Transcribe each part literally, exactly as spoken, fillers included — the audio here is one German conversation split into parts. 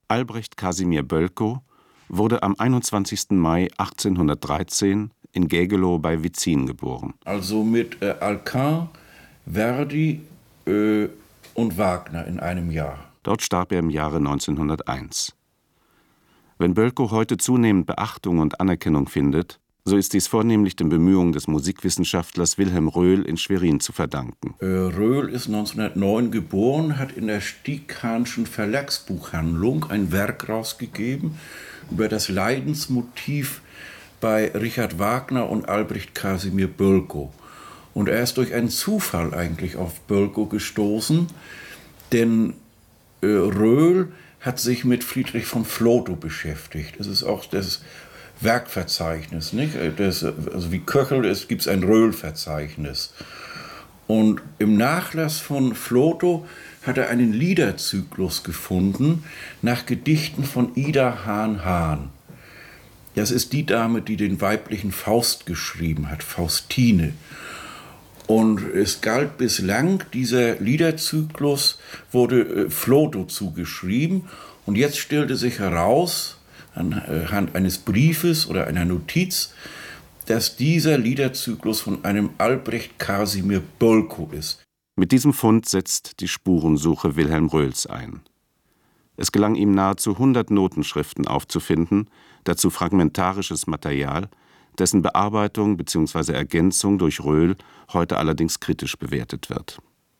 Albrecht Kasimir Bölkow wurde am einundzwanzigsten Mai achtzehnhundertdreizehn in Gägelow bei Witzin geboren. Also mit äh, Alcan, Verdi äh, und Wagner in einem Jahr. Dort starb er im Jahre neunzehnhunderteins. Wenn Bölkow heute zunehmend Beachtung und Anerkennung findet, so ist dies vornehmlich den Bemühungen des Musikwissenschaftlers Wilhelm Röhl in Schwerin zu verdanken. Äh, Röhl ist neunzehnhundertneun geboren, hat in der Stieghahnschen Verlagsbuchhandlung ein Werk rausgegeben über das Leidensmotiv bei Richard Wagner und Albrecht Kasimir Bölkow. Und er ist durch einen Zufall eigentlich auf Bölkow gestoßen, denn äh, Röhl hat sich mit Friedrich von Flotow beschäftigt. Das ist auch das Werkverzeichnis, nicht? Das, also wie Köchel ist, gibt es ein Röhl-Verzeichnis. Und im Nachlass von Flotow hat er einen Liederzyklus gefunden nach Gedichten von Ida Hahn-Hahn. Das ist die Dame, die den weiblichen Faust geschrieben hat, Faustine. Und es galt bislang, dieser Liederzyklus wurde äh, Flotow zugeschrieben. Und jetzt stellte sich heraus, anhand eines Briefes oder einer Notiz, dass dieser Liederzyklus von einem Albrecht Kasimir Bölkow ist. Mit diesem Fund setzt die Spurensuche Wilhelm Röhls ein. Es gelang ihm nahezu hundert Notenschriften aufzufinden, dazu fragmentarisches Material, dessen Bearbeitung bzw. Ergänzung durch Röhl heute allerdings kritisch bewertet wird.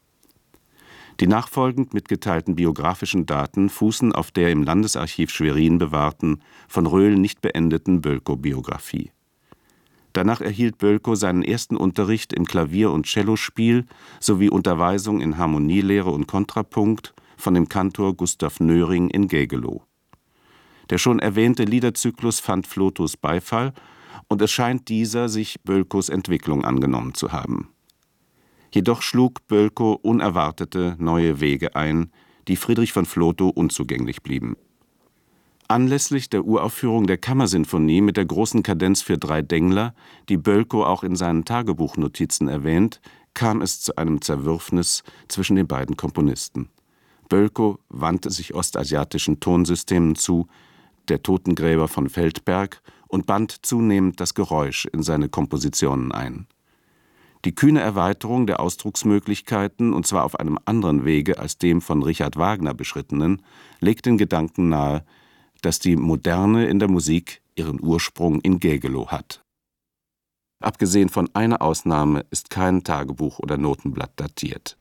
Die nachfolgend mitgeteilten biografischen Daten fußen auf der im Landesarchiv Schwerin bewahrten, von Röhl nicht beendeten Bölkow-Biografie. Danach erhielt Bölkow seinen ersten Unterricht im Klavier- und Cellospiel sowie Unterweisung in Harmonielehre und Kontrapunkt von dem Kantor Gustav Nöring in Gägelow. Der schon erwähnte Liederzyklus fand Flotows Beifall und es scheint dieser sich Bölkows Entwicklung angenommen zu haben. Jedoch schlug Bölkow unerwartete neue Wege ein, die Friedrich von Flotow unzugänglich blieben. Anlässlich der Uraufführung der Kammersinfonie mit der großen Kadenz für drei Dengler, die Bölkow auch in seinen Tagebuchnotizen erwähnt, kam es zu einem Zerwürfnis zwischen den beiden Komponisten. Bölkow wandte sich ostasiatischen Tonsystemen zu, der Totengräber von Feldberg, und band zunehmend das Geräusch in seine Kompositionen ein. Die kühne Erweiterung der Ausdrucksmöglichkeiten, und zwar auf einem anderen Wege als dem von Richard Wagner beschrittenen, legt den Gedanken nahe, dass die Moderne in der Musik ihren Ursprung in Gägelow hat. Abgesehen von einer Ausnahme ist kein Tagebuch oder Notenblatt datiert.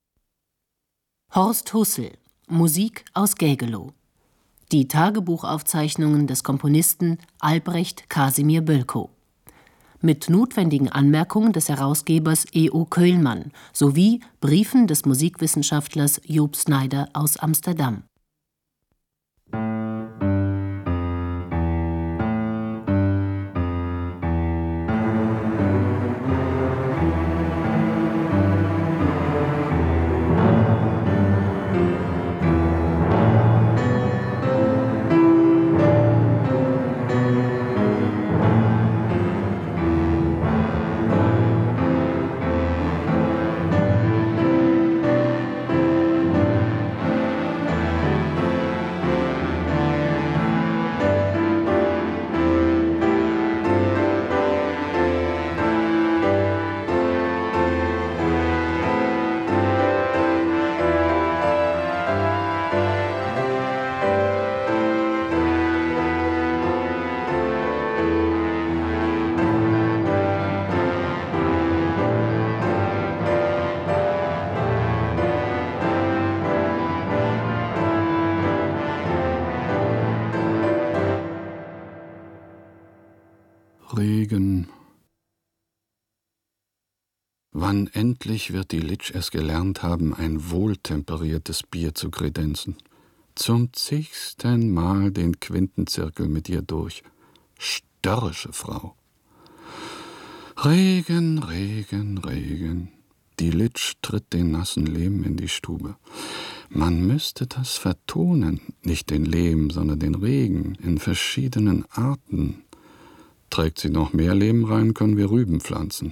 Horst Hussel, Musik aus Gägelow. Die Tagebuchaufzeichnungen des Komponisten Albrecht Kasimir Bölkow. Mit notwendigen Anmerkungen des Herausgebers E O Köhlmann sowie Briefen des Musikwissenschaftlers Job Snyder aus Amsterdam. Regen. Wann endlich wird die Litsch es gelernt haben, ein wohltemperiertes Bier zu kredenzen? Zum zigsten Mal den Quintenzirkel mit ihr durch. Störrische Frau. Regen, Regen, Regen. Die Litsch tritt den nassen Lehm in die Stube. Man müsste das vertonen, nicht den Lehm, sondern den Regen, in verschiedenen Arten. Trägt sie noch mehr Lehm rein, können wir Rüben pflanzen.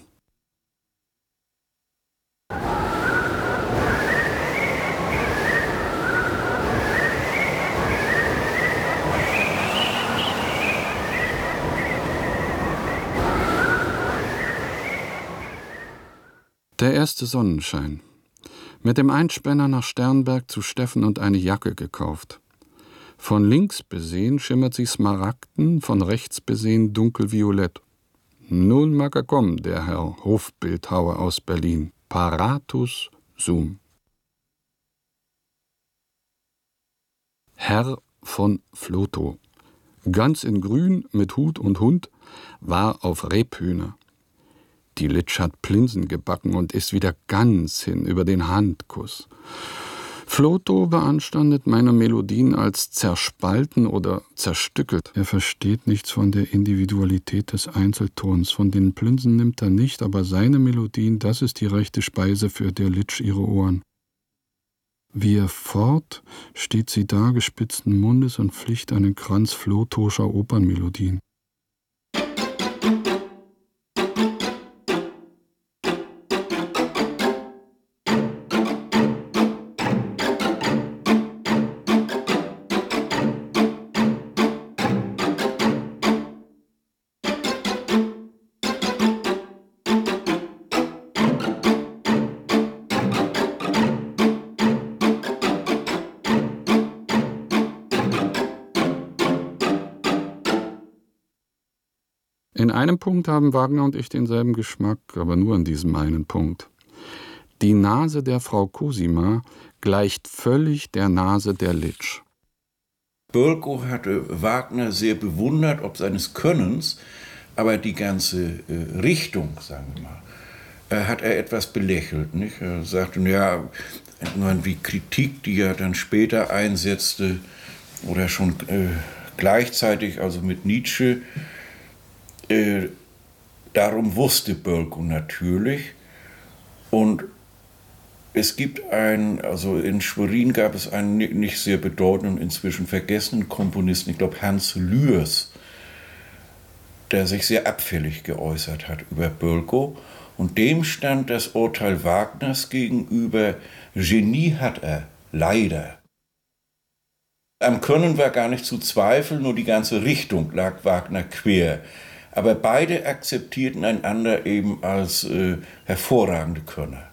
erste Sonnenschein. Mit dem Einspänner nach Sternberg zu Steffen und eine Jacke gekauft. Von links besehen schimmert sie smaragden, von rechts besehen dunkelviolett. Nun mag er kommen, der Herr Hofbildhauer aus Berlin. Paratus sum. Herr von Flotow, ganz in Grün mit Hut und Hund, war auf Rebhühner. Die Litsch hat Plinsen gebacken und ist wieder ganz hin über den Handkuss. Flotow beanstandet meine Melodien als zerspalten oder zerstückelt. Er versteht nichts von der Individualität des Einzeltons. Von den Plinsen nimmt er nicht, aber seine Melodien, das ist die rechte Speise für der Litsch ihre Ohren. Wie er fort, steht sie da gespitzten Mundes und pflicht einen Kranz Flotowscher Opernmelodien. In einem Punkt haben Wagner und ich denselben Geschmack, aber nur in diesem einen Punkt. Die Nase der Frau Cosima gleicht völlig der Nase der Litsch. Bölkow hatte Wagner sehr bewundert, ob seines Könnens, aber die ganze äh, Richtung, sagen wir mal, äh, hat er etwas belächelt. Nicht? Er sagte, ja, wie Kritik, die er dann später einsetzte, oder schon äh, gleichzeitig, also mit Nietzsche, Äh, darum wusste Bölkow natürlich. Und es gibt einen, also in Schwerin gab es einen nicht sehr bedeutenden, inzwischen vergessenen Komponisten, ich glaube Hans Lührs, der sich sehr abfällig geäußert hat über Bölkow. Und dem stand das Urteil Wagners gegenüber: Genie hat er, leider. Am Können war gar nicht zu zweifeln, nur die ganze Richtung lag Wagner quer. Aber beide akzeptierten einander eben als äh, hervorragende Könner.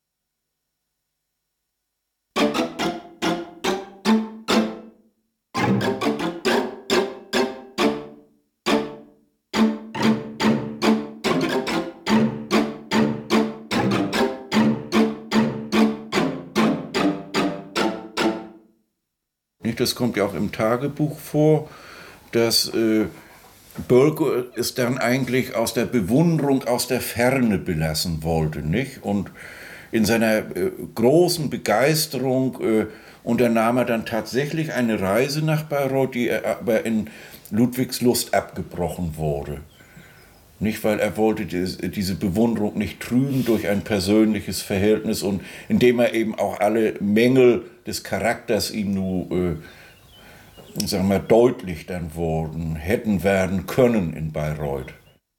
Das kommt ja auch im Tagebuch vor, dass äh, Bölkow es dann eigentlich aus der Bewunderung, aus der Ferne belassen wollte, nicht? Und in seiner äh, großen Begeisterung äh, unternahm er dann tatsächlich eine Reise nach Bayreuth, die aber in Ludwigslust abgebrochen wurde. Nicht, weil er wollte die, diese Bewunderung nicht trüben durch ein persönliches Verhältnis und indem er eben auch alle Mängel des Charakters ihm nur äh, sagen wir, deutlich dann wurden, hätten werden können in Bayreuth.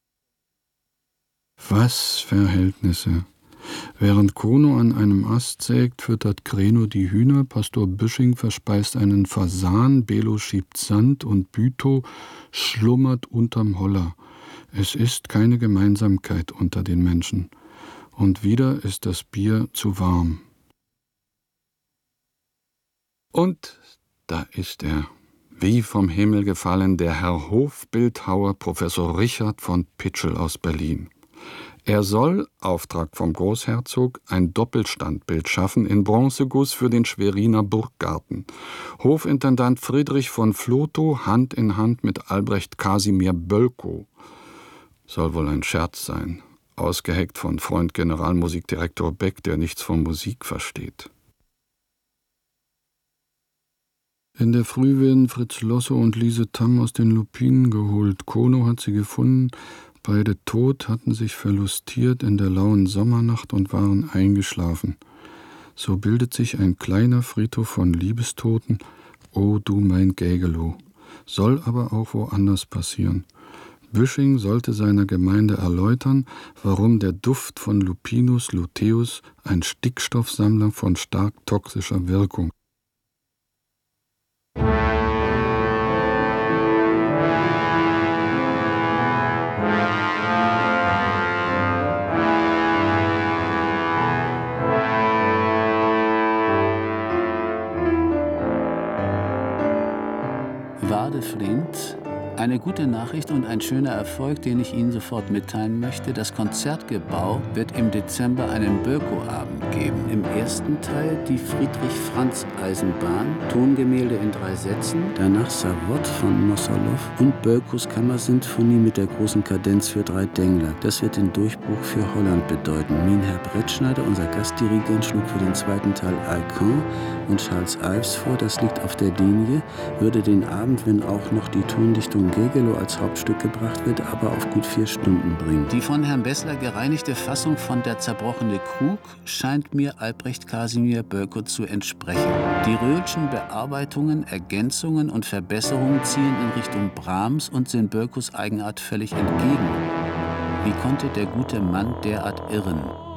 Was Verhältnisse! Während Kono an einem Ast sägt, füttert Kreno die Hühner, Pastor Büsching verspeist einen Fasan, Belo schiebt Sand und Bütow schlummert unterm Holler. Es ist keine Gemeinsamkeit unter den Menschen. Und wieder ist das Bier zu warm. Und da ist er. Wie vom Himmel gefallen, der Herr Hofbildhauer, Professor Richard von Pitschel aus Berlin. Er soll, Auftrag vom Großherzog, ein Doppelstandbild schaffen in Bronzeguss für den Schweriner Burggarten. Hofintendant Friedrich von Flotow Hand in Hand mit Albrecht Kasimir Bölkow. Soll wohl ein Scherz sein, ausgeheckt von Freund Generalmusikdirektor Beck, der nichts von Musik versteht. In der Früh werden Fritz Losse und Lise Tamm aus den Lupinen geholt. Kono hat sie gefunden. Beide tot, hatten sich verlustiert in der lauen Sommernacht und waren eingeschlafen. So bildet sich ein kleiner Friedhof von Liebestoten. O du mein Gägelow. Soll aber auch woanders passieren. Büsching sollte seiner Gemeinde erläutern, warum der Duft von Lupinus luteus ein Stickstoffsammler von stark toxischer Wirkung. Wardeflint. Eine gute Nachricht und ein schöner Erfolg, den ich Ihnen sofort mitteilen möchte. Das Konzertgebau wird im Dezember einen Bölkow-Abend geben. Im ersten Teil die Friedrich-Franz-Eisenbahn, Tongemälde in drei Sätzen, danach Savott von Mossolow und Bölkows Kammersinfonie mit der großen Kadenz für drei Dengler. Das wird den Durchbruch für Holland bedeuten. Minher Brettschneider, unser Gastdirigent, schlug für den zweiten Teil Alcan und Charles Ives vor. Das liegt auf der Linie, würde den Abend, wenn auch noch die Tondichtung Gegelow als Hauptstück gebracht wird, aber auf gut vier Stunden bringen. Die von Herrn Bessler gereinigte Fassung von Der zerbrochene Krug scheint mir Albrecht Kasimir Bölkow zu entsprechen. Die Röhlschen Bearbeitungen, Ergänzungen und Verbesserungen ziehen in Richtung Brahms und sind Bölkows Eigenart völlig entgegen. Wie konnte der gute Mann derart irren?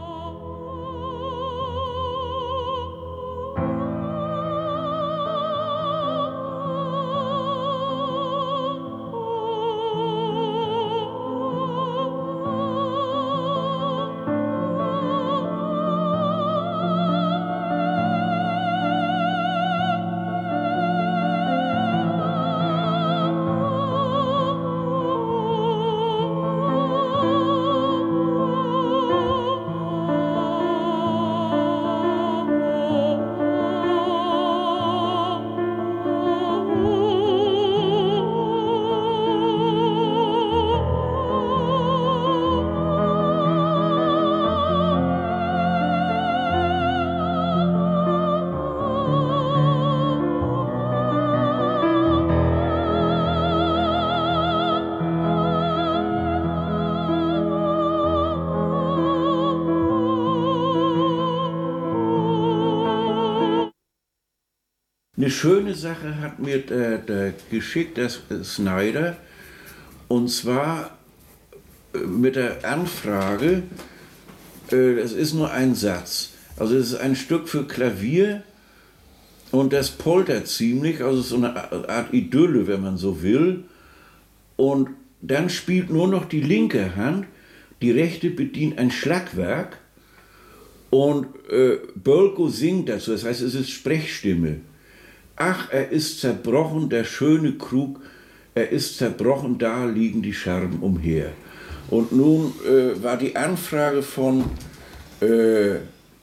Eine schöne Sache hat mir der, der geschickt, der Snyder, und zwar mit der Anfrage, äh, das ist nur ein Satz, also es ist ein Stück für Klavier und das poltert ziemlich, also so eine Art Idylle, wenn man so will, und dann spielt nur noch die linke Hand, die rechte bedient ein Schlagwerk und äh, Bölkow singt dazu, das heißt, es ist Sprechstimme. Ach, er ist zerbrochen, der schöne Krug, er ist zerbrochen, da liegen die Scherben umher. Und nun äh, war die Anfrage von, äh,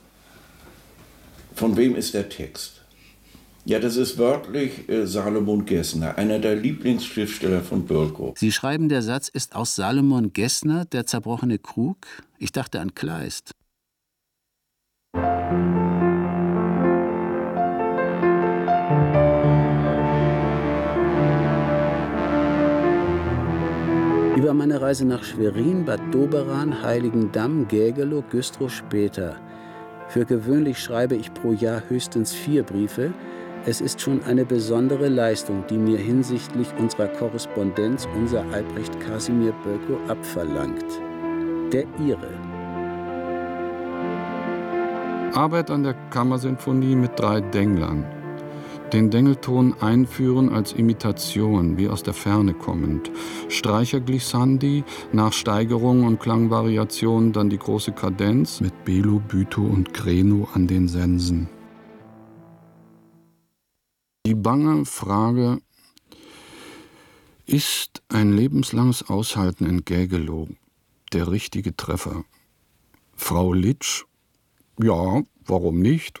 von wem ist der Text? Ja, das ist wörtlich äh, Salomon Gessner, einer der Lieblingsschriftsteller von Bölkow. Sie schreiben, der Satz ist aus Salomon Gessner, Der zerbrochene Krug? Ich dachte an Kleist. Über meine Reise nach Schwerin, Bad Doberan, Heiligendamm, Gägelow, Güstrow später. Für gewöhnlich schreibe ich pro Jahr höchstens vier Briefe. Es ist schon eine besondere Leistung, die mir hinsichtlich unserer Korrespondenz unser Albrecht Kasimir Bölkow abverlangt. Der Ihre. Arbeit an der Kammersinfonie mit drei Denglern. Den Dengelton einführen als Imitation, wie aus der Ferne kommend. Streicherglissandi, nach Steigerung und Klangvariation dann die große Kadenz mit Belo, Bütow und Greno an den Sensen. Die bange Frage, ist ein lebenslanges Aushalten in Gägelow der richtige Treffer? Frau Litsch? Ja, warum nicht?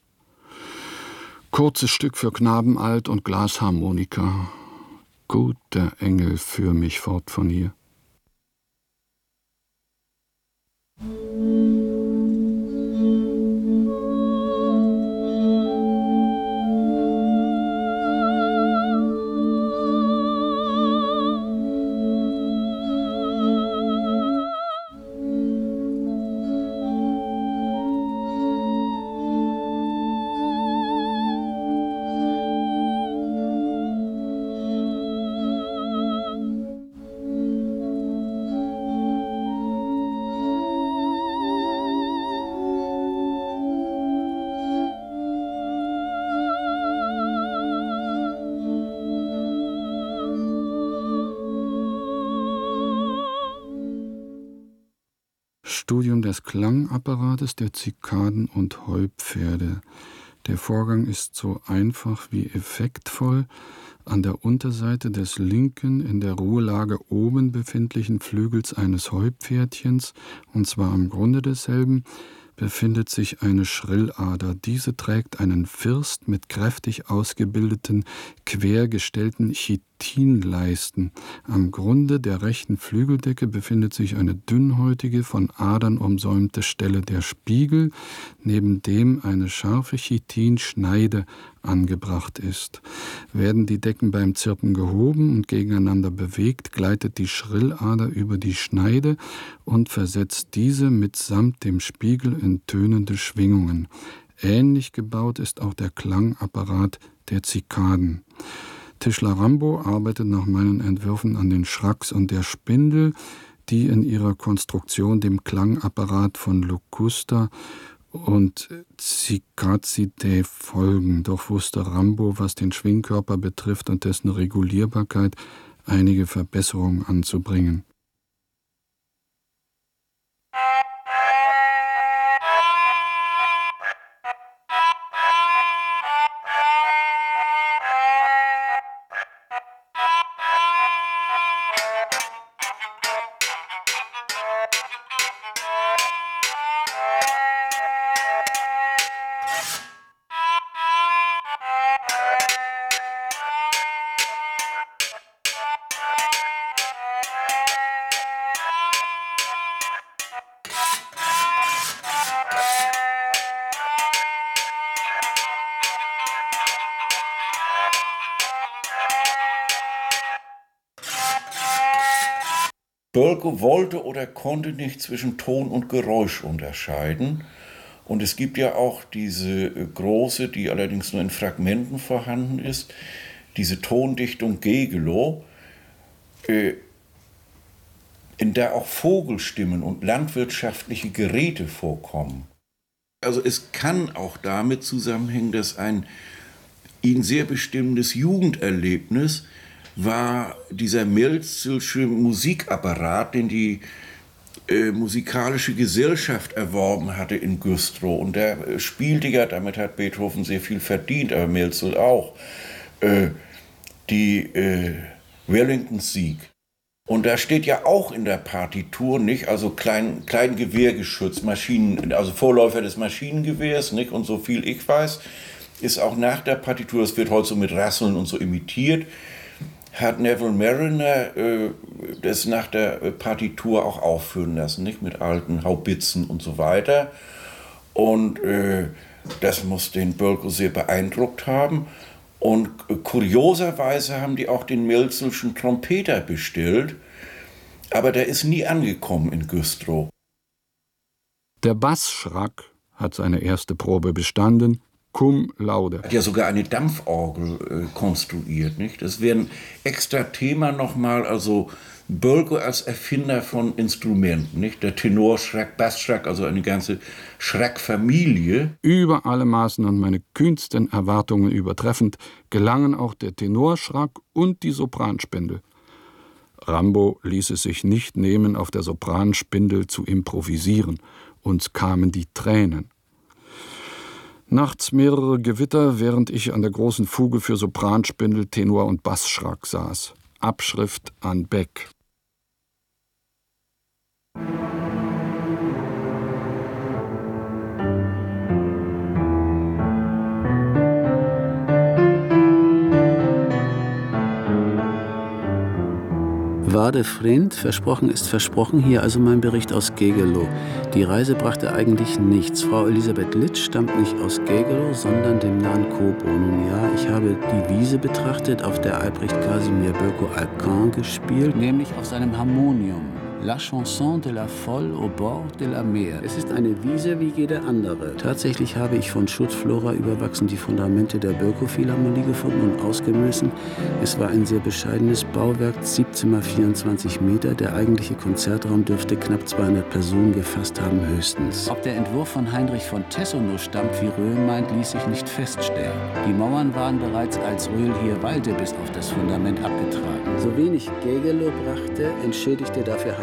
Kurzes Stück für Knabenalt und Glasharmonika. Guter Engel, führ mich fort von hier. Studium des Klangapparates der Zikaden und Heupferde. Der Vorgang ist so einfach wie effektvoll. An der Unterseite des linken, in der Ruhelage oben befindlichen Flügels eines Heupferdchens, und zwar am Grunde desselben, befindet sich eine Schrillader. Diese trägt einen First mit kräftig ausgebildeten, quergestellten Chitinleisten. Am Grunde der rechten Flügeldecke befindet sich eine dünnhäutige, von Adern umsäumte Stelle der Spiegel, neben dem eine scharfe Chitinschneide angebracht ist. Werden die Decken beim Zirpen gehoben und gegeneinander bewegt, gleitet die Schrillader über die Schneide und versetzt diese mitsamt dem Spiegel in tönende Schwingungen. Ähnlich gebaut ist auch der Klangapparat der Zikaden. Tischler Rambo arbeitet nach meinen Entwürfen an den Schracks und der Spindel, die in ihrer Konstruktion dem Klangapparat von Locusta und Cicasidae folgen. Doch wusste Rambo, was den Schwingkörper betrifft und dessen Regulierbarkeit, einige Verbesserungen anzubringen. Bölko wollte oder konnte nicht zwischen Ton und Geräusch unterscheiden. Und es gibt ja auch diese große, die allerdings nur in Fragmenten vorhanden ist, diese Tondichtung Gegelow, äh, in der auch Vogelstimmen und landwirtschaftliche Geräte vorkommen. Also es kann auch damit zusammenhängen, dass ein ihn sehr bestimmendes Jugenderlebnis war dieser Mälzelsche Musikapparat, den die äh, musikalische Gesellschaft erworben hatte in Güstrow. Und der äh, spielte ja, damit hat Beethoven sehr viel verdient, aber Mälzel auch, äh, die äh, Wellington-Sieg. Und da steht ja auch in der Partitur, nicht, also klein, Kleingewehrgeschütz, Maschinen, also Vorläufer des Maschinengewehrs, nicht, und so viel ich weiß, ist auch nach der Partitur, das wird heute so mit Rasseln und so imitiert, hat Neville Marriner äh, das nach der Partitur auch aufführen lassen, nicht, mit alten Haubitzen und so weiter. Und äh, das muss den Bölko sehr beeindruckt haben. Und äh, kurioserweise haben die auch den Mälzelschen Trompeter bestellt, aber der ist nie angekommen in Güstrow. Der Bassschrack hat seine erste Probe bestanden, cum laude. Hat ja sogar eine Dampforgel äh, konstruiert, nicht? Das wäre ein extra Thema nochmal, also Bölko als Erfinder von Instrumenten, nicht? Der Tenorschrack, Bassschrack, also eine ganze Schrackfamilie. Über alle Maßen und meine kühnsten Erwartungen übertreffend gelangen auch der Tenorschrack und die Sopranspindel. Rambo ließ es sich nicht nehmen, auf der Sopranspindel zu improvisieren. Uns kamen die Tränen. Nachts mehrere Gewitter, während ich an der großen Fuge für Sopranspindel, Tenor und Bassschrack saß. Abschrift an Beck. Wade Vriend, versprochen ist versprochen, hier also mein Bericht aus Gegelow. Die Reise brachte eigentlich nichts. Frau Elisabeth Litsch stammt nicht aus Gegelow, sondern dem nahen Coburg. Nun ja, ich habe die Wiese betrachtet, auf der Albrecht Casimir Bölko Alcan gespielt, nämlich auf seinem Harmonium. La Chanson de la Folle au bord de la mer. Es ist eine Wiese wie jede andere. Tatsächlich habe ich von Schutzflora überwachsen die Fundamente der Bölko-Philharmonie gefunden und ausgemessen. Es war ein sehr bescheidenes Bauwerk, siebzehn mal vierundzwanzig Meter. Der eigentliche Konzertraum dürfte knapp zweihundert Personen gefasst haben, höchstens. Ob der Entwurf von Heinrich von Tessenow stammt, wie Röhl meint, ließ sich nicht feststellen. Die Mauern waren bereits, als Röhl hier weilte, bis auf das Fundament abgetragen. So wenig Gegelow brachte, entschädigte dafür Heinrich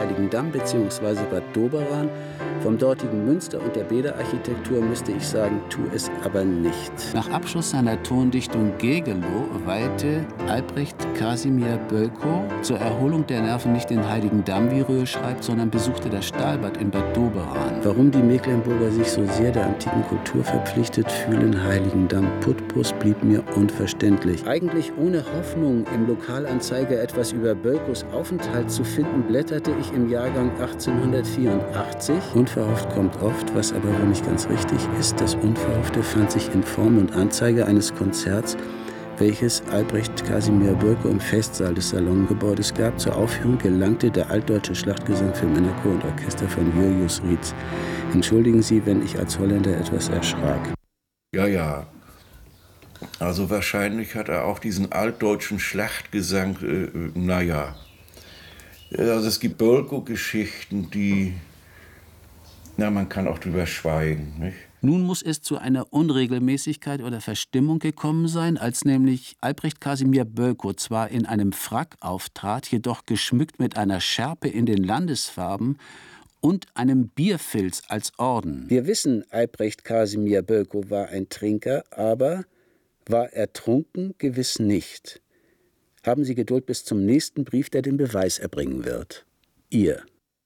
Heiligendamm bzw. Bad Doberan. Vom dortigen Münster und der Bäderarchitektur müsste ich sagen, tu es aber nicht. Nach Abschluss seiner Tondichtung Gegelow weihte Albrecht Kasimir Bölkow zur Erholung der Nerven nicht den Heiligendamm, wie Röhl schreibt, sondern besuchte das Stahlbad in Bad Doberan. Warum die Mecklenburger sich so sehr der antiken Kultur verpflichtet fühlen, Heiligendamm Putbus, blieb mir unverständlich. Eigentlich ohne Hoffnung, im Lokalanzeiger etwas über Bölkows Aufenthalt zu finden, blätterte ich im Jahrgang achtzehnhundertvierundachtzig. Unverhofft kommt oft, was aber wohl nicht ganz richtig ist. Das Unverhoffte fand sich in Form und Anzeige eines Konzerts, welches Albrecht Kasimir Bölkow im Festsaal des Salongebäudes gab. Zur Aufführung gelangte der altdeutsche Schlachtgesang für Männerchor und Orchester von Julius Rietz. Entschuldigen Sie, wenn ich als Holländer etwas erschrak. Ja, ja. Also wahrscheinlich hat er auch diesen altdeutschen Schlachtgesang, äh, naja. Also es gibt Bölkow-Geschichten, die, na, man kann auch drüber schweigen, nicht? Nun muss es zu einer Unregelmäßigkeit oder Verstimmung gekommen sein, als nämlich Albrecht Kasimir Bölkow zwar in einem Frack auftrat, jedoch geschmückt mit einer Schärpe in den Landesfarben und einem Bierfilz als Orden. Wir wissen, Albrecht Kasimir Bölkow war ein Trinker, aber war er trunken? Gewiss nicht. Haben Sie Geduld bis zum nächsten Brief, der den Beweis erbringen wird. Ihr.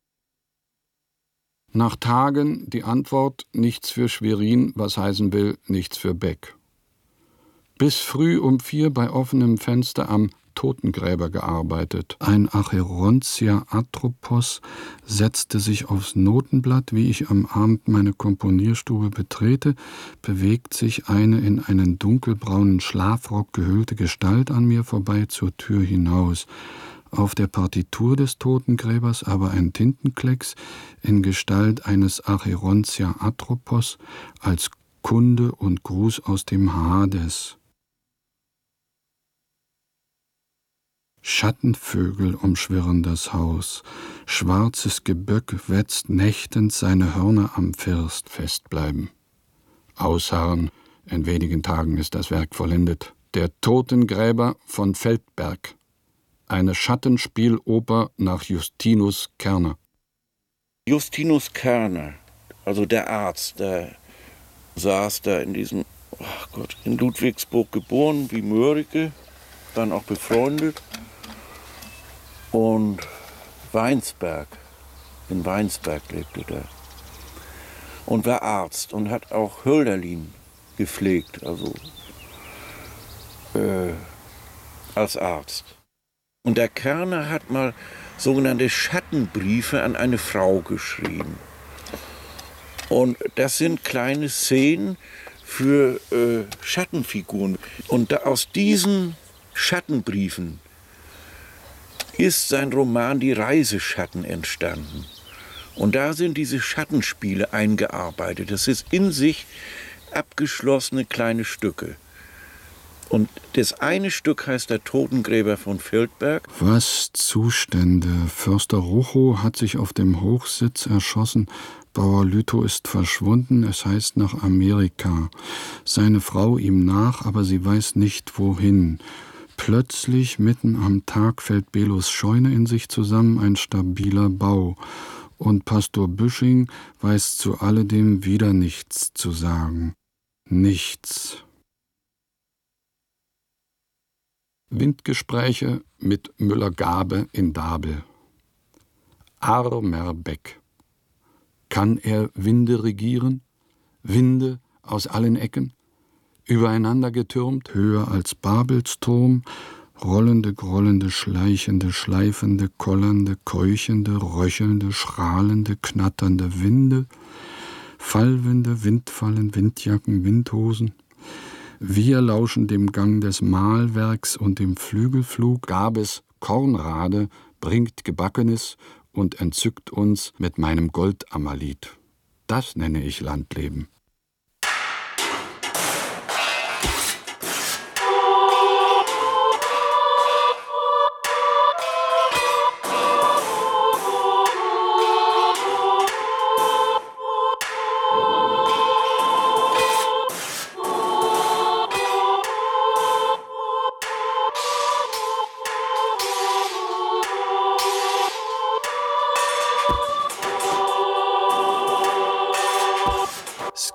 Nach Tagen die Antwort, nichts für Schwerin, was heißen will, nichts für Beck. Bis früh um vier bei offenem Fenster am Totengräber gearbeitet. Ein Acherontia atropos setzte sich aufs Notenblatt. Wie ich am Abend meine Komponierstube betrete, bewegt sich eine in einen dunkelbraunen Schlafrock gehüllte Gestalt an mir vorbei zur Tür hinaus. Auf der Partitur des Totengräbers aber ein Tintenklecks in Gestalt eines Acherontia atropos als Kunde und Gruß aus dem Hades. Schattenvögel umschwirren das Haus, schwarzes Geböck wetzt nächtend seine Hörner am First festbleiben. Ausharren, in wenigen Tagen ist das Werk vollendet. Der Totengräber von Feldberg. Eine Schattenspieloper nach Justinus Kerner. Justinus Kerner, also der Arzt, der saß da in diesem, oh Gott, in Ludwigsburg geboren, wie Mörike, dann auch befreundet. Und Weinsberg, in Weinsberg lebte der. Und war Arzt und hat auch Hölderlin gepflegt, also äh, als Arzt. Und der Kerner hat mal sogenannte Schattenbriefe an eine Frau geschrieben. Und das sind kleine Szenen für äh, Schattenfiguren. Und da, aus diesen Schattenbriefen ist sein Roman Die Reiseschatten entstanden. Und da sind diese Schattenspiele eingearbeitet. Das ist in sich abgeschlossene kleine Stücke. Und das eine Stück heißt Der Totengräber von Feldberg. Was Zustände! Förster Ruchow hat sich auf dem Hochsitz erschossen. Bauer Lützow ist verschwunden, es heißt nach Amerika. Seine Frau ihm nach, aber sie weiß nicht wohin. Plötzlich, mitten am Tag, fällt Belos Scheune in sich zusammen, ein stabiler Bau. Und Pastor Büsching weiß zu alledem wieder nichts zu sagen. Nichts. Windgespräche mit Müller-Gabe in Babel. Armer Beck. Kann er Winde regieren? Winde aus allen Ecken? Übereinander getürmt, höher als Babels Turm, rollende, grollende, schleichende, schleifende, kollernde, keuchende, röchelnde, strahlende, knatternde Winde, Fallwinde, Windfallen, Windjacken, Windhosen. Wir lauschen dem Gang des Mahlwerks und dem Flügelflug. Gabes Kornrade bringt Gebackenes und entzückt uns mit meinem Goldamalit. Das nenne ich Landleben.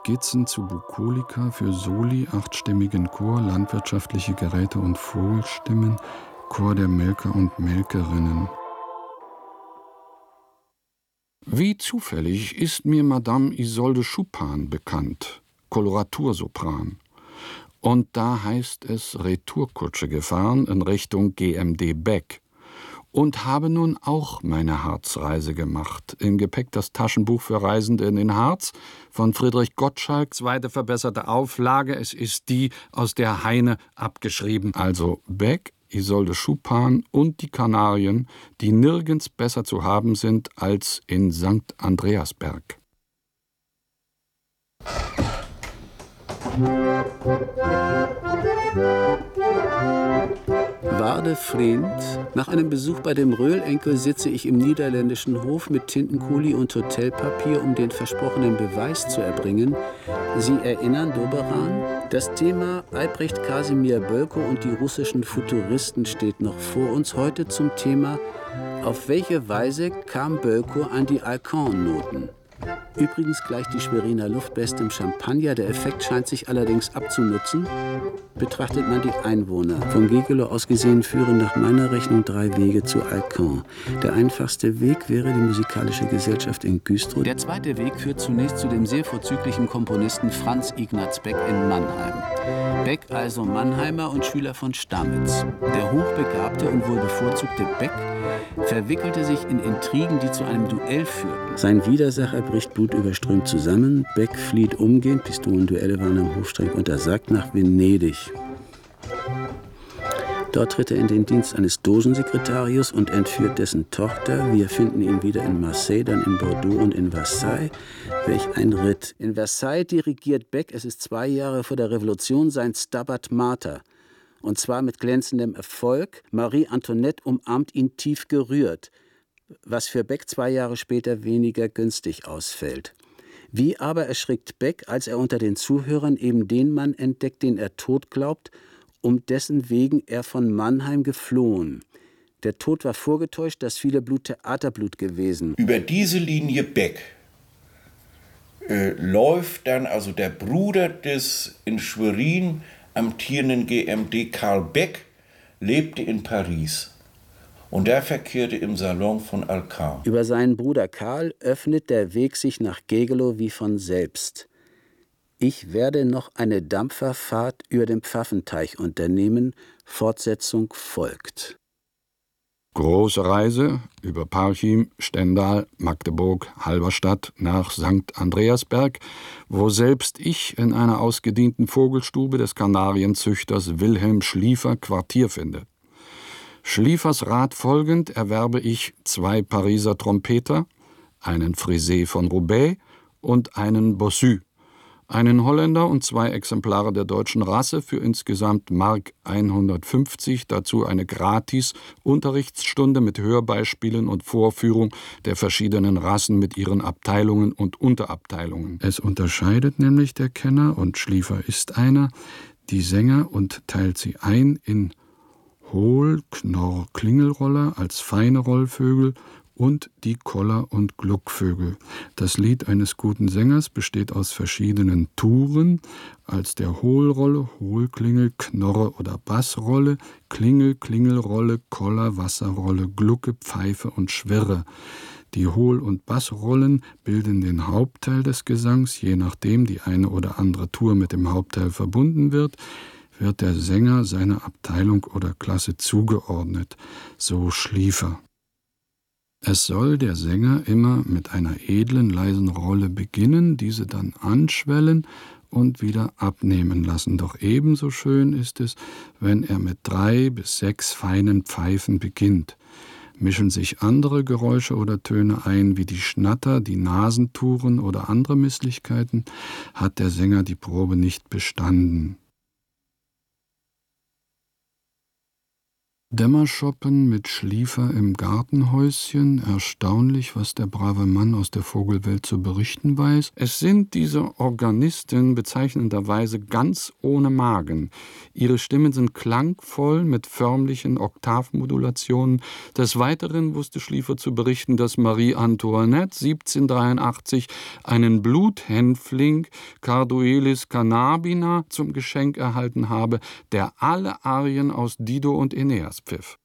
Skizzen zu Bukolika für Soli, achtstimmigen Chor, landwirtschaftliche Geräte und Vogelstimmen, Chor der Melker und Melkerinnen. Wie zufällig ist mir Madame Isolde Chupin bekannt, Koloratursopran. Und da heißt es Retourkutsche gefahren in Richtung G M D Beck. Und habe nun auch meine Harzreise gemacht. Im Gepäck das Taschenbuch für Reisende in den Harz von Friedrich Gottschalk, zweite verbesserte Auflage. Es ist die aus der Heine abgeschrieben. Also Beck, Isolde Chupin und die Kanarien, die nirgends besser zu haben sind als in Sankt Andreasberg. Waarde Vriend, nach einem Besuch bei dem Röhlenkel sitze ich im niederländischen Hof mit Tintenkuli und Hotelpapier, um den versprochenen Beweis zu erbringen. Sie erinnern, Doberan? Das Thema Albrecht Kasimir Bölkow und die russischen Futuristen steht noch vor uns. Heute zum Thema: Auf welche Weise kam Bölkow an die Alcan-Noten? Übrigens gleich die Schweriner Luftbeste im Champagner. Der Effekt scheint sich allerdings abzunutzen. Betrachtet man die Einwohner. Von Gegelow aus gesehen führen nach meiner Rechnung drei Wege zu Alcan. Der einfachste Weg wäre die Musikalische Gesellschaft in Güstrow. Der zweite Weg führt zunächst zu dem sehr vorzüglichen Komponisten Franz Ignaz Beck in Mannheim. Beck also Mannheimer und Schüler von Stamitz. Der hochbegabte und wohl bevorzugte Beck verwickelte sich in Intrigen, die zu einem Duell führten. Sein Widersacher bricht blutüberströmt zusammen. Beck flieht umgehend, Pistolenduelle waren am Hofstreng untersagt, nach Venedig. Dort tritt er in den Dienst eines Dogensekretarius und entführt dessen Tochter. Wir finden ihn wieder in Marseille, dann in Bordeaux und in Versailles. Welch ein Ritt. In Versailles dirigiert Beck, es ist zwei Jahre vor der Revolution, sein Stabat Mater. Und zwar mit glänzendem Erfolg. Marie Antoinette umarmt ihn tief gerührt, was für Beck zwei Jahre später weniger günstig ausfällt. Wie aber erschrickt Beck, als er unter den Zuhörern eben den Mann entdeckt, den er tot glaubt, um dessen wegen er von Mannheim geflohen. Der Tod war vorgetäuscht, das viele Blut Theaterblut gewesen. Über diese Linie Beck äh, läuft dann also der Bruder des in Schwerin amtierenden G M D Karl Beck, lebte in Paris. Und er verkehrte im Salon von Alcan. Über seinen Bruder Karl öffnet der Weg sich nach Gegelow wie von selbst. Ich werde noch eine Dampferfahrt über den Pfaffenteich unternehmen. Fortsetzung folgt. Große Reise über Parchim, Stendal, Magdeburg, Halberstadt nach Sankt Andreasberg, wo selbst ich in einer ausgedienten Vogelstube des Kanarienzüchters Wilhelm Schliefer Quartier finde. Schliefers Rat folgend erwerbe ich zwei Pariser Trompeter, einen Frisé von Roubaix und einen Bossu, einen Holländer und zwei Exemplare der deutschen Rasse für insgesamt Mark hundertfünfzig, dazu eine Gratis-Unterrichtsstunde mit Hörbeispielen und Vorführung der verschiedenen Rassen mit ihren Abteilungen und Unterabteilungen. Es unterscheidet nämlich der Kenner, und Schliefer ist einer, die Sänger und teilt sie ein in Hohl-, Knorr-, Klingelroller als feine Rollvögel und die Koller- und Gluckvögel. Das Lied eines guten Sängers besteht aus verschiedenen Touren, als der Hohlrolle, Hohlklingel, Knorre oder Bassrolle, Klingel, Klingelrolle, Koller, Wasserrolle, Glucke, Pfeife und Schwirre. Die Hohl- und Bassrollen bilden den Hauptteil des Gesangs, je nachdem die eine oder andere Tour mit dem Hauptteil verbunden wird, wird der Sänger seiner Abteilung oder Klasse zugeordnet, so Schliefer. Es soll der Sänger immer mit einer edlen, leisen Rolle beginnen, diese dann anschwellen und wieder abnehmen lassen. Doch ebenso schön ist es, wenn er mit drei bis sechs feinen Pfeifen beginnt. Mischen sich andere Geräusche oder Töne ein, wie die Schnatter, die Nasentouren oder andere Misslichkeiten, hat der Sänger die Probe nicht bestanden. Dämmerschoppen mit Schliefer im Gartenhäuschen, erstaunlich, was der brave Mann aus der Vogelwelt zu berichten weiß. Es sind diese Organisten bezeichnenderweise ganz ohne Magen. Ihre Stimmen sind klangvoll mit förmlichen Oktavmodulationen. Des Weiteren wusste Schliefer zu berichten, dass Marie Antoinette siebzehnhundertdreiundachtzig einen Bluthänfling, Carduelis Cannabina, zum Geschenk erhalten habe, der alle Arien aus Dido und Aeneas pfiff.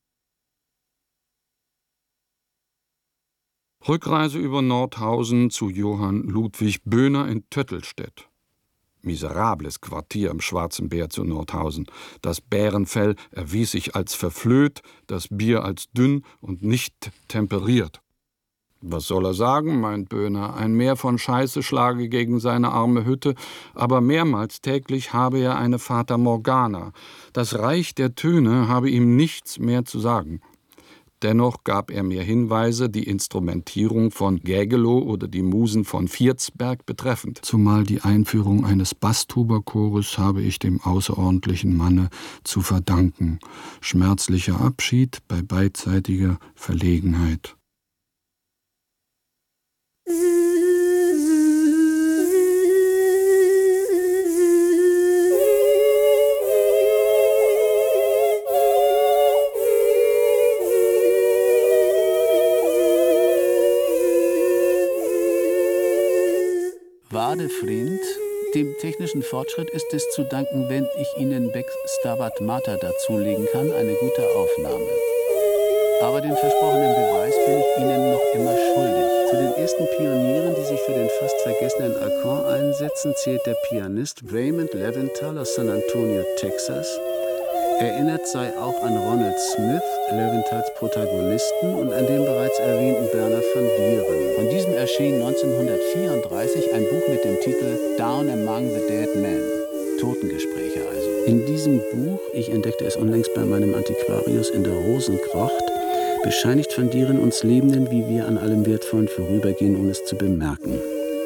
Rückreise über Nordhausen zu Johann Ludwig Böhner in Töttelstedt. Miserables Quartier im Schwarzen Bär zu Nordhausen. Das Bärenfell erwies sich als verflöht, das Bier als dünn und nicht temperiert. Was soll er sagen, meint Böhner, ein Meer von Scheiße schlage gegen seine arme Hütte, aber mehrmals täglich habe er eine Fata Morgana. Das Reich der Töne habe ihm nichts mehr zu sagen. Dennoch gab er mir Hinweise, die Instrumentierung von Gägelow oder die Musen von Vierzberg betreffend. Zumal die Einführung eines Basstuberchores habe ich dem außerordentlichen Manne zu verdanken. Schmerzlicher Abschied bei beidseitiger Verlegenheit. Wadefriend, dem technischen Fortschritt ist es zu danken, wenn ich Ihnen Becks Stabat Mater dazulegen kann, eine gute Aufnahme. Aber den versprochenen Beweis bin ich Ihnen noch immer schuldig. Zu den ersten Pionieren, die sich für den fast vergessenen Alcan einsetzen, zählt der Pianist Raymond Leventhal aus San Antonio, Texas. Erinnert sei auch an Ronald Smith, Leventhals Protagonisten, und an den bereits erwähnten Berner van Dieren. Von diesem erschien neunzehnhundertvierunddreißig ein Buch mit dem Titel Down Among the Dead Men, Totengespräche also. In diesem Buch, ich entdeckte es unlängst bei meinem Antiquarius in der Rosenkrocht, bescheinigt van Dieren uns Lebenden, wie wir an allem Wertvollen vorübergehen, ohne es zu bemerken.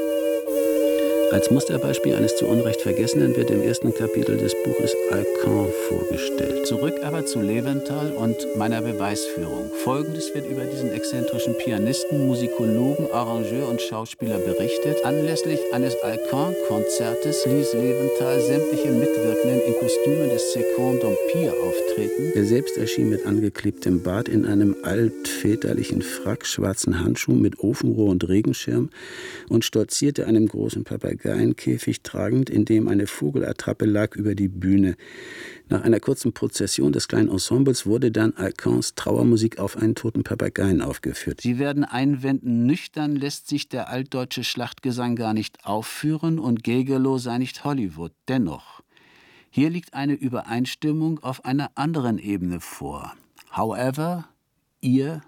Als Musterbeispiel eines zu Unrecht Vergessenen wird im ersten Kapitel des Buches Alcan vorgestellt. Zurück aber zu Leventhal und meiner Beweisführung. Folgendes wird über diesen exzentrischen Pianisten, Musikologen, Arrangeur und Schauspieler berichtet. Anlässlich eines Alcan-Konzertes ließ Leventhal sämtliche Mitwirkenden in Kostümen des Second d'Empire auftreten. Er selbst erschien mit angeklebtem Bart in einem altväterlichen Frack, schwarzen Handschuhen mit Ofenrohr und Regenschirm und stolzierte einem großen Papageienkäfig tragend, in dem eine Vogelattrappe lag, über die Bühne. Nach einer kurzen Prozession des kleinen Ensembles wurde dann Alcans Trauermusik auf einen toten Papageien aufgeführt. Sie werden einwenden, nüchtern lässt sich der altdeutsche Schlachtgesang gar nicht aufführen und Gägelow sei nicht Hollywood. Dennoch, hier liegt eine Übereinstimmung auf einer anderen Ebene vor. However, ihr...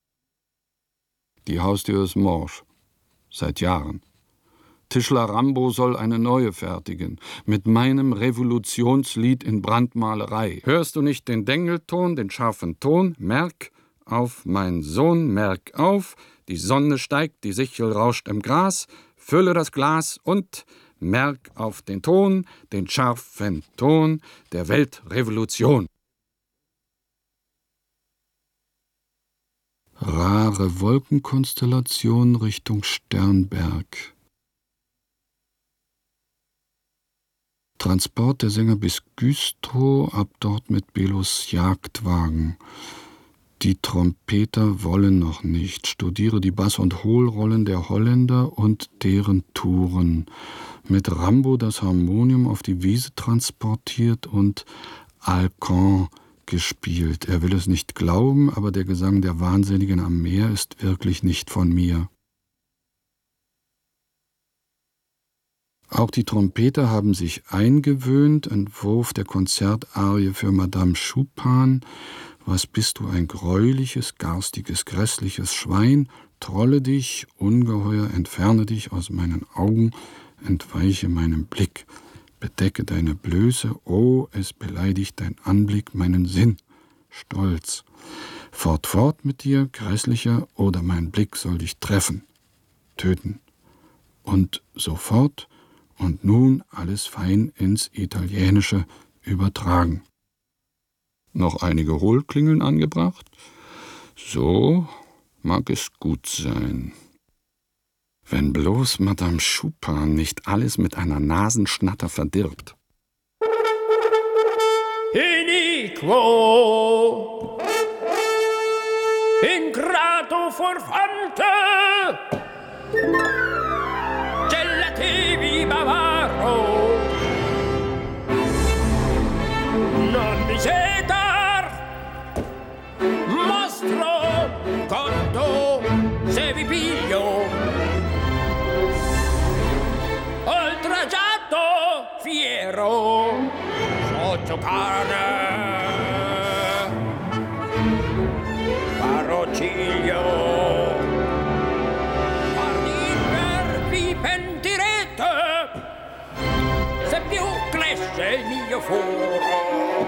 Die Haustür ist morsch. Seit Jahren. Tischler Rambo soll eine neue fertigen, mit meinem Revolutionslied in Brandmalerei. Hörst du nicht den Dengelton, den scharfen Ton? Merk auf, mein Sohn, merk auf, die Sonne steigt, die Sichel rauscht im Gras, fülle das Glas und merk auf den Ton, den scharfen Ton der Weltrevolution. Rare Wolkenkonstellation Richtung Sternberg. Transport der Sänger bis Güstrow, ab dort mit Belos Jagdwagen. Die Trompeter wollen noch nicht. Studiere die Bass- und Hohlrollen der Holländer und deren Touren. Mit Rambo das Harmonium auf die Wiese transportiert und Alcan gespielt. Er will es nicht glauben, aber der Gesang der Wahnsinnigen am Meer ist wirklich nicht von mir. Auch die Trompeter haben sich eingewöhnt, Entwurf der Konzertarie für Madame Chupin. Was bist du, ein greuliches, garstiges, grässliches Schwein? Trolle dich, Ungeheuer, entferne dich aus meinen Augen, entweiche meinem Blick. Bedecke deine Blöße, oh, es beleidigt dein Anblick meinen Sinn. Stolz. Fort, fort mit dir, grässlicher, oder mein Blick soll dich treffen, töten. Und sofort und nun alles fein ins Italienische übertragen. Noch einige Hohlklingeln angebracht? So mag es gut sein. Wenn bloß Madame Chupin nicht alles mit einer Nasenschnatter verdirbt. Iniquo ingrato forfante gelativi bavaro non mi sedar mostro conto se vi piglio oltraggiato fiero sotto cane parociglio parliver vi pentirete se più cresce il mio foro.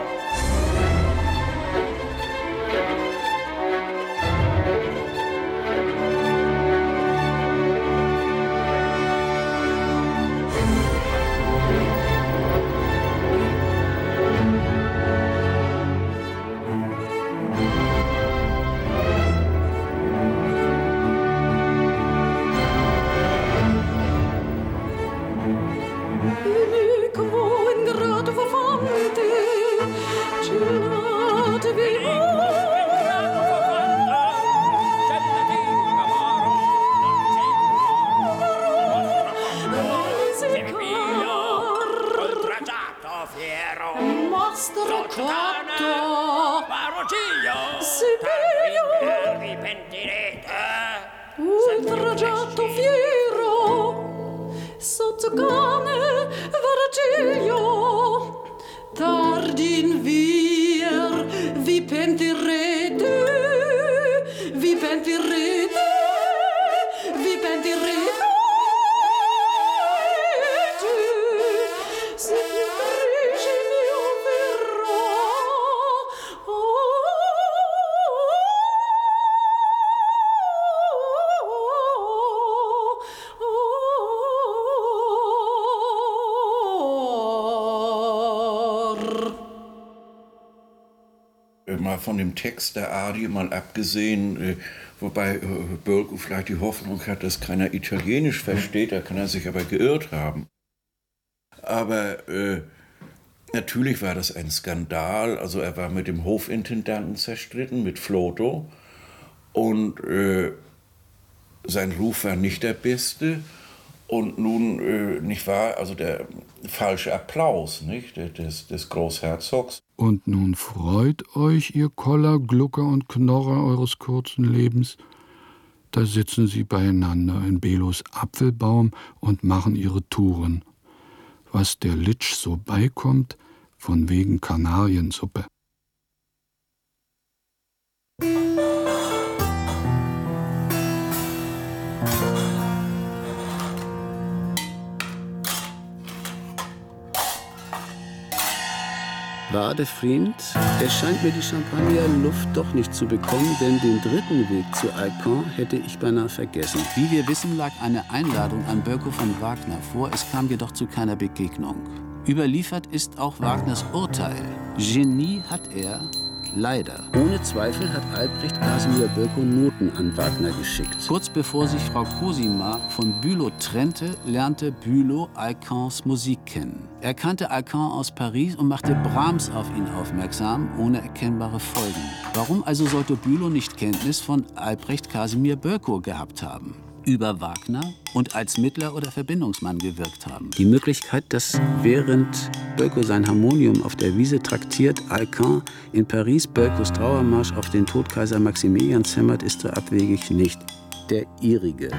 Ultraggiato fiero sotto cane Vergilio tardi in vier vi pentirete vi pentirete vi pentirete se più cresce il mio verrò Mal von dem Text der Arie mal abgesehen, äh, wobei äh, Bölkow vielleicht die Hoffnung hat, dass keiner Italienisch versteht, da kann er sich aber geirrt haben. Aber äh, natürlich war das ein Skandal, also er war mit dem Hofintendanten zerstritten, mit Flotow, und äh, sein Ruf war nicht der beste. Und nun, äh, nicht wahr, also der falsche Applaus, nicht, des, des Großherzogs. Und nun freut euch, ihr Koller, Glucker und Knorrer eures kurzen Lebens. Da sitzen sie beieinander in Belos Apfelbaum und machen ihre Touren. Was der Litsch so beikommt, von wegen Kanariensuppe. Warte, Freund, es scheint mir die Champagnerluft doch nicht zu bekommen, denn den dritten Weg zu Alcan hätte ich beinahe vergessen. Wie wir wissen, lag eine Einladung an Bölkow von Wagner vor, es kam jedoch zu keiner Begegnung. Überliefert ist auch Wagners Urteil. Genie hat er, leider. Ohne Zweifel hat Albrecht Casimir Bölkow Noten an Wagner geschickt. Kurz bevor sich Frau Cosima von Bülow trennte, lernte Bülow Alcans Musik kennen. Er kannte Alcan aus Paris und machte Brahms auf ihn aufmerksam, ohne erkennbare Folgen. Warum also sollte Bülow nicht Kenntnis von Albrecht Casimir Bölkow gehabt haben? Über Wagner und als Mittler oder Verbindungsmann gewirkt haben. Die Möglichkeit, dass während Bölkow sein Harmonium auf der Wiese traktiert, Alcan in Paris Bölkows Trauermarsch auf den Tod Kaiser Maximilians hämmert, ist so abwegig nicht der ihrige.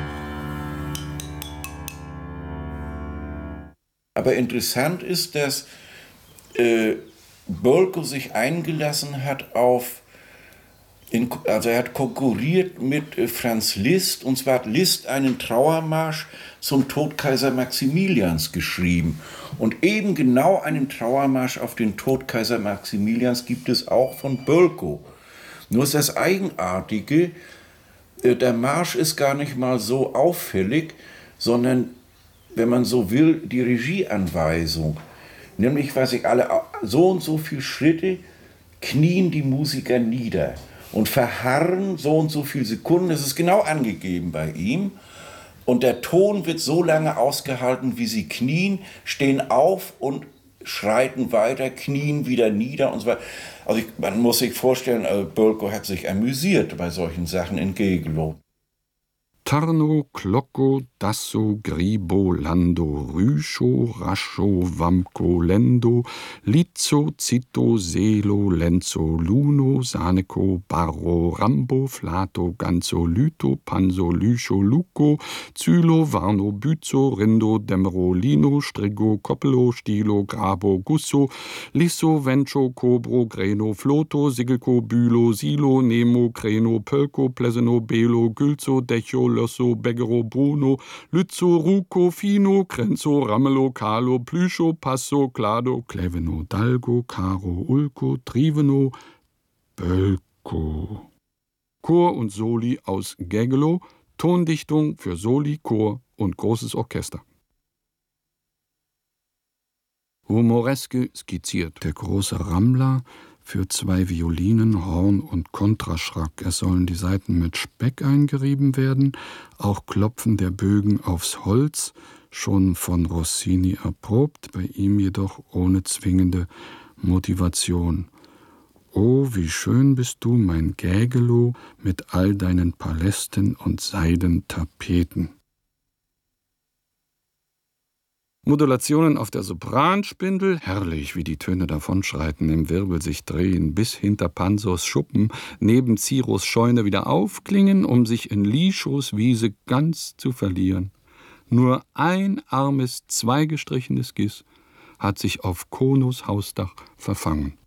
Aber interessant ist, dass äh, Bölkow sich eingelassen hat auf In, also er hat konkurriert mit äh, Franz Liszt, und zwar hat Liszt einen Trauermarsch zum Tod Kaiser Maximilians geschrieben. Und eben genau einen Trauermarsch auf den Tod Kaiser Maximilians gibt es auch von Bölkow. Nur ist das Eigenartige, äh, der Marsch ist gar nicht mal so auffällig, sondern, wenn man so will, die Regieanweisung. Nämlich, weiß ich, alle so und so viele Schritte knien die Musiker nieder und verharren so und so viele Sekunden. Das ist genau angegeben bei ihm. Und der Ton wird so lange ausgehalten, wie sie knien, stehen auf und schreiten weiter, knien wieder nieder und so weiter. Also ich, man muss sich vorstellen, äh, Bölkow hat sich amüsiert bei solchen Sachen in Gegelo. Tarno, Klocko, Dasso, Gribo, Lando, Rüscho, Rascho, Wamko, Lendo, Lizzo, Zitto, Selo, Lenzo, Luno, Saneco, Barro, Rambo, Flato, Ganzo, Lyto, Panso, Lyscho, Luco, Zylo, Varno, Büzo, Rindo, Demmero, Lino, Strigo, Koppelo, Stilo, Grabo, Gusso, Lisso, Vencho, Cobro, Greno, Floto, Sigelko, Bülo, Silo, Nemo, Kreno, Pölko, Pleseno, Belo, Gülzo, Decho, Losso, Beggero, Bruno, Lützo, Ruco, Fino, Crenzo, Ramelow, Carlo, Plüscho, Passo, Clado, Cleveno, Dalgo, Caro, Ulco, Triveno, Bölkow. Chor und Soli aus Gegelo, Tondichtung für Soli, Chor und großes Orchester. Humoreske skizziert. Der große Rammler für zwei Violinen, Horn und Kontraschrak. Es sollen die Saiten mit Speck eingerieben werden, auch Klopfen der Bögen aufs Holz, schon von Rossini erprobt, bei ihm jedoch ohne zwingende Motivation. O, wie schön bist du, mein Gägelow, mit all deinen Palästen und Seidentapeten. Modulationen auf der Sopranspindel, herrlich, wie die Töne davonschreiten, im Wirbel sich drehen, bis hinter Pansos Schuppen neben Ciros Scheune wieder aufklingen, um sich in Lischos Wiese ganz zu verlieren. Nur ein armes, zweigestrichenes Gis hat sich auf Konos Hausdach verfangen.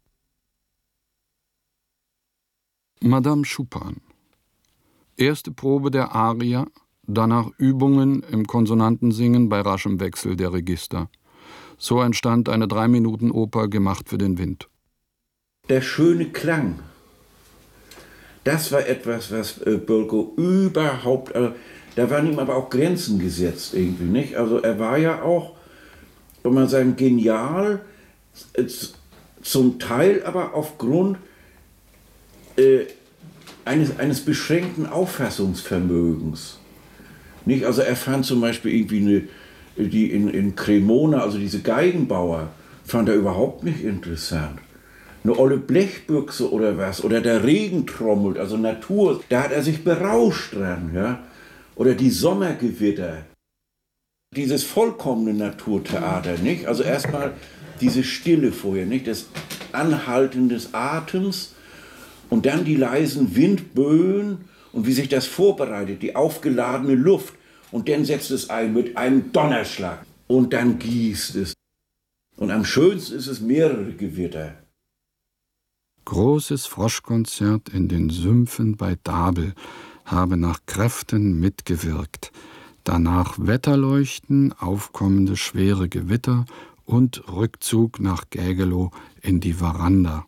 Madame Chupin. Erste Probe der Aria, danach Übungen im Konsonantensingen bei raschem Wechsel der Register. So entstand eine Drei-Minuten-Oper, gemacht für den Wind. Der schöne Klang, das war etwas, was äh, Bölkow überhaupt, äh, da waren ihm aber auch Grenzen gesetzt irgendwie, nicht? Also er war ja auch, wenn man sagen, genial, äh, zum Teil aber aufgrund äh, eines, eines beschränkten Auffassungsvermögens. Nicht? Also er fand zum Beispiel irgendwie eine, die in, in Cremona, also diese Geigenbauer, fand er überhaupt nicht interessant. Eine olle Blechbüchse oder was, oder der Regen trommelt, also Natur, da hat er sich berauscht dran, ja. Oder die Sommergewitter. Dieses vollkommene Naturtheater, nicht? Also erstmal diese Stille vorher, nicht? Das Anhalten des Atems und dann die leisen Windböen. Und wie sich das vorbereitet, die aufgeladene Luft. Und dann setzt es ein mit einem Donnerschlag. Und dann gießt es. Und am schönsten ist es mehrere Gewitter. Großes Froschkonzert in den Sümpfen bei Dabel habe nach Kräften mitgewirkt. Danach Wetterleuchten, aufkommende schwere Gewitter und Rückzug nach Gägelow in die Veranda.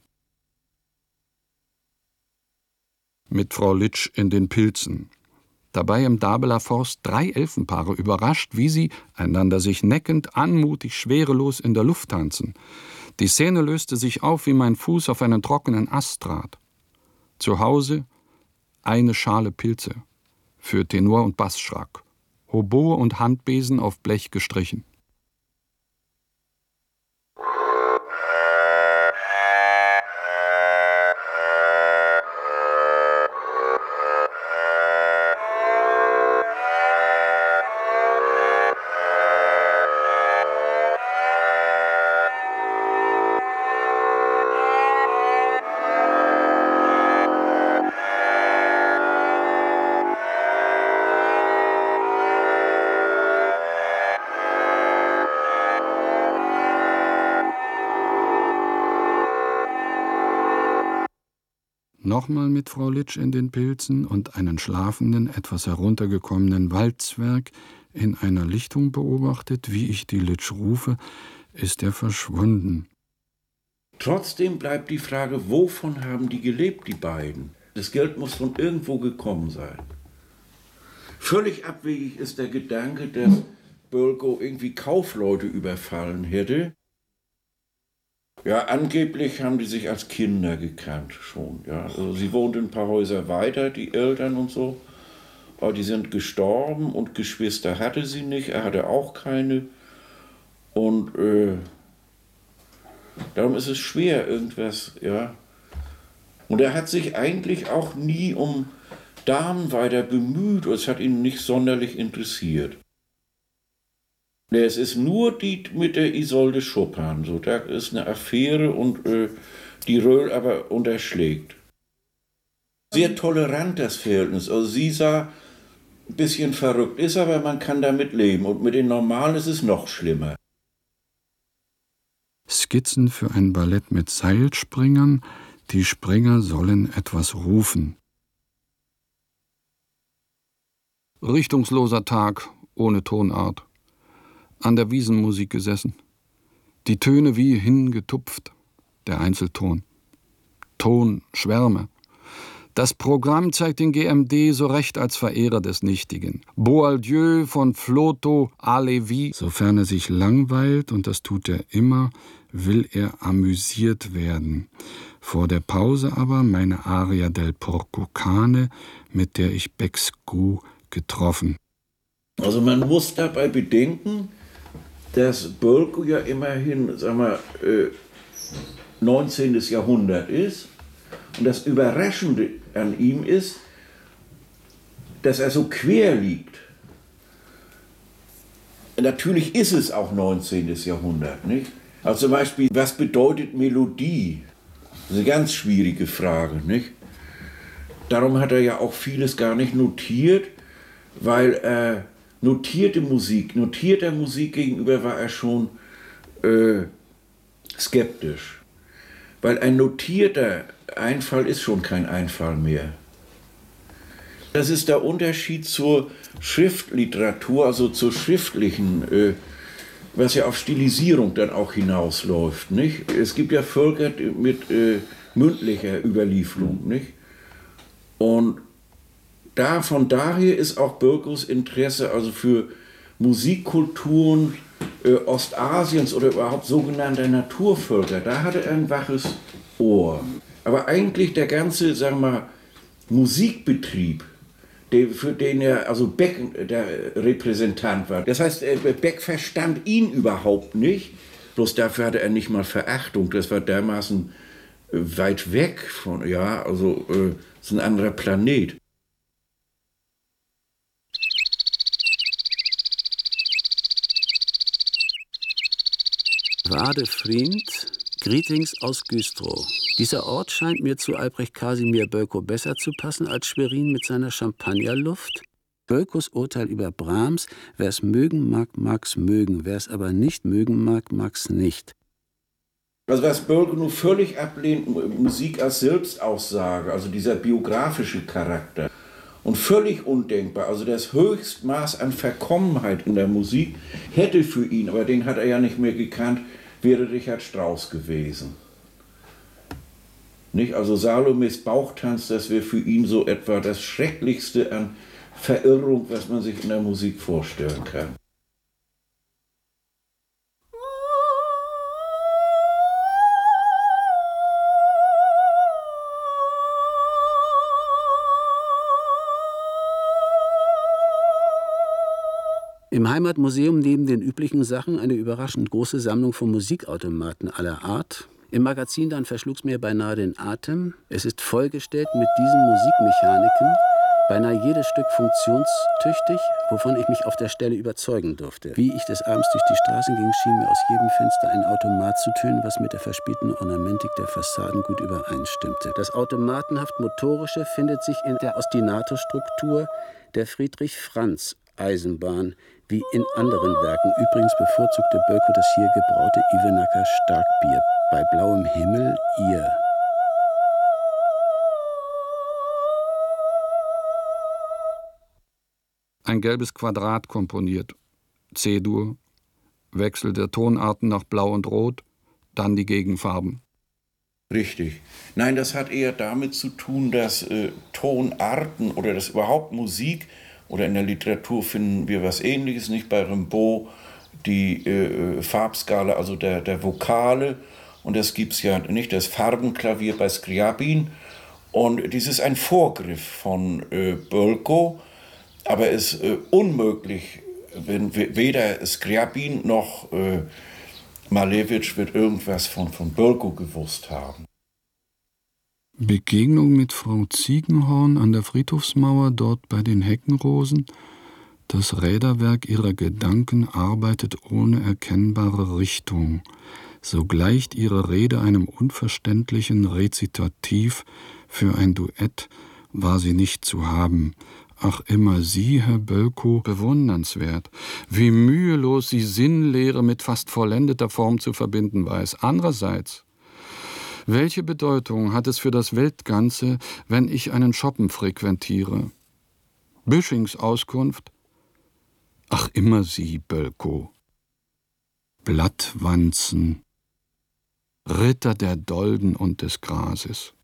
Mit Frau Litsch in den Pilzen. Dabei im Dabeler Forst drei Elfenpaare überrascht, wie sie, einander sich neckend, anmutig, schwerelos in der Luft tanzen. Die Szene löste sich auf, wie mein Fuß auf einen trockenen Ast trat. Zu Hause eine Schale Pilze, für Tenor und Bassschrak, Hoboe und Handbesen auf Blech gestrichen. Nochmal mit Frau Litsch in den Pilzen und einen schlafenden, etwas heruntergekommenen Waldzwerg in einer Lichtung beobachtet. Wie ich die Litsch rufe, ist er verschwunden. Trotzdem bleibt die Frage, wovon haben die gelebt, die beiden? Das Geld muss von irgendwo gekommen sein. Völlig abwegig ist der Gedanke, dass Bölkow irgendwie Kaufleute überfallen hätte Ja, angeblich haben die sich als Kinder gekannt schon. Ja. Also sie wohnten ein paar Häuser weiter, die Eltern und so. Aber die sind gestorben und Geschwister hatte sie nicht, er hatte auch keine. Und äh, darum ist es schwer, irgendwas, ja. Und er hat sich eigentlich auch nie um Damen weiter bemüht, es hat ihn nicht sonderlich interessiert. Es ist nur die mit der Isolde Chopin, so, da ist eine Affäre und äh, die Röhl aber unterschlägt. Sehr tolerant das Verhältnis, also sie sah ein bisschen verrückt ist, aber man kann damit leben und mit den Normalen ist es noch schlimmer. Skizzen für ein Ballett mit Seilspringern, die Springer sollen etwas rufen. Richtungsloser Tag, ohne Tonart. An der Wiesenmusik gesessen. Die Töne wie hingetupft, der Einzelton. Tonschwärme. Das Programm zeigt den G M D so recht als Verehrer des Nichtigen. Boieldieu von Flotow à Lévy, sofern er sich langweilt, und das tut er immer, will er amüsiert werden. Vor der Pause aber meine Aria del Porco Cane, mit der ich Becksgu getroffen. Also man muss dabei bedenken, dass Bölkow ja immerhin, sagen wir, äh, neunzehnten. Jahrhundert ist. Und das Überraschende an ihm ist, dass er so quer liegt. Natürlich ist es auch neunzehnten. Jahrhundert, nicht? Also zum Beispiel, was bedeutet Melodie? Das ist eine ganz schwierige Frage, nicht? Darum hat er ja auch vieles gar nicht notiert, weil er notierte Musik, notierter Musik gegenüber war er schon äh, skeptisch. Weil ein notierter Einfall ist schon kein Einfall mehr. Das ist der Unterschied zur Schriftliteratur, also zur schriftlichen, äh, was ja auf Stilisierung dann auch hinausläuft. Nicht? Es gibt ja Völker mit äh, mündlicher Überlieferung. Nicht? Und da, von daher ist auch Bölkows Interesse also für Musikkulturen äh, Ostasiens oder überhaupt sogenannter Naturvölker, da hatte er ein waches Ohr. Aber eigentlich der ganze, sagen wir mal, Musikbetrieb, der, für den er, also Beck der Repräsentant war, das heißt, Beck verstand ihn überhaupt nicht, bloß dafür hatte er nicht mal Verachtung, das war dermaßen weit weg von, ja, also äh, ist ein anderer Planet. Wadefried, Greetings aus Güstrow. Dieser Ort scheint mir zu Albrecht Kasimir Bölkow besser zu passen als Schwerin mit seiner Champagnerluft. Bölkows Urteil über Brahms: wer es mögen mag, mag's mögen, wer es aber nicht mögen mag, mag's nicht. Also was Bölkow nur völlig ablehnt, Musik als Selbstaussage, also dieser biografische Charakter. Und völlig undenkbar, also das Höchstmaß an Verkommenheit in der Musik hätte für ihn, aber den hat er ja nicht mehr gekannt, wäre Richard Strauss gewesen. Nicht? Also Salomes Bauchtanz, das wäre für ihn so etwa das Schrecklichste an Verirrung, was man sich in der Musik vorstellen kann. Im Heimatmuseum neben den üblichen Sachen eine überraschend große Sammlung von Musikautomaten aller Art. Im Magazin dann verschlug's mir beinahe den Atem. Es ist vollgestellt mit diesen Musikmechaniken, beinahe jedes Stück funktionstüchtig, wovon ich mich auf der Stelle überzeugen durfte. Wie ich des Abends durch die Straßen ging, schien mir aus jedem Fenster ein Automat zu tönen, was mit der verspielten Ornamentik der Fassaden gut übereinstimmte. Das Automatenhaft Motorische findet sich in der Ostinato-Struktur der Friedrich-Franz-Eisenbahn, wie in anderen Werken. Übrigens bevorzugte Bölkow das hier gebraute Ivenacker Starkbier. Bei blauem Himmel ihr. Ein gelbes Quadrat komponiert. C-Dur, Wechsel der Tonarten nach Blau und Rot, dann die Gegenfarben. Richtig. Nein, das hat eher damit zu tun, dass äh, Tonarten oder dass überhaupt Musik, oder in der Literatur finden wir was Ähnliches, nicht bei Rimbaud, die äh, Farbskala, also der, der Vokale Und das gibt es ja nicht, das Farbenklavier bei Scriabin. Und dies ist ein Vorgriff von äh, Bölkow, aber es ist äh, unmöglich, wenn weder Scriabin noch äh, Malevich wird irgendwas von, von Bölkow gewusst haben. Begegnung mit Frau Ziegenhorn an der Friedhofsmauer, dort bei den Heckenrosen. Das Räderwerk ihrer Gedanken arbeitet ohne erkennbare Richtung. So gleicht ihre Rede einem unverständlichen Rezitativ. Für ein Duett war sie nicht zu haben. Ach, immer Sie, Herr Bölkow, bewundernswert, wie mühelos sie Sinnlehre mit fast vollendeter Form zu verbinden weiß. Andererseits, welche Bedeutung hat es für das Weltganze, wenn ich einen Schoppen frequentiere? Büschings Auskunft? Ach, immer Sie, Bölkow. Blattwanzen, Ritter der Dolden und des Grases.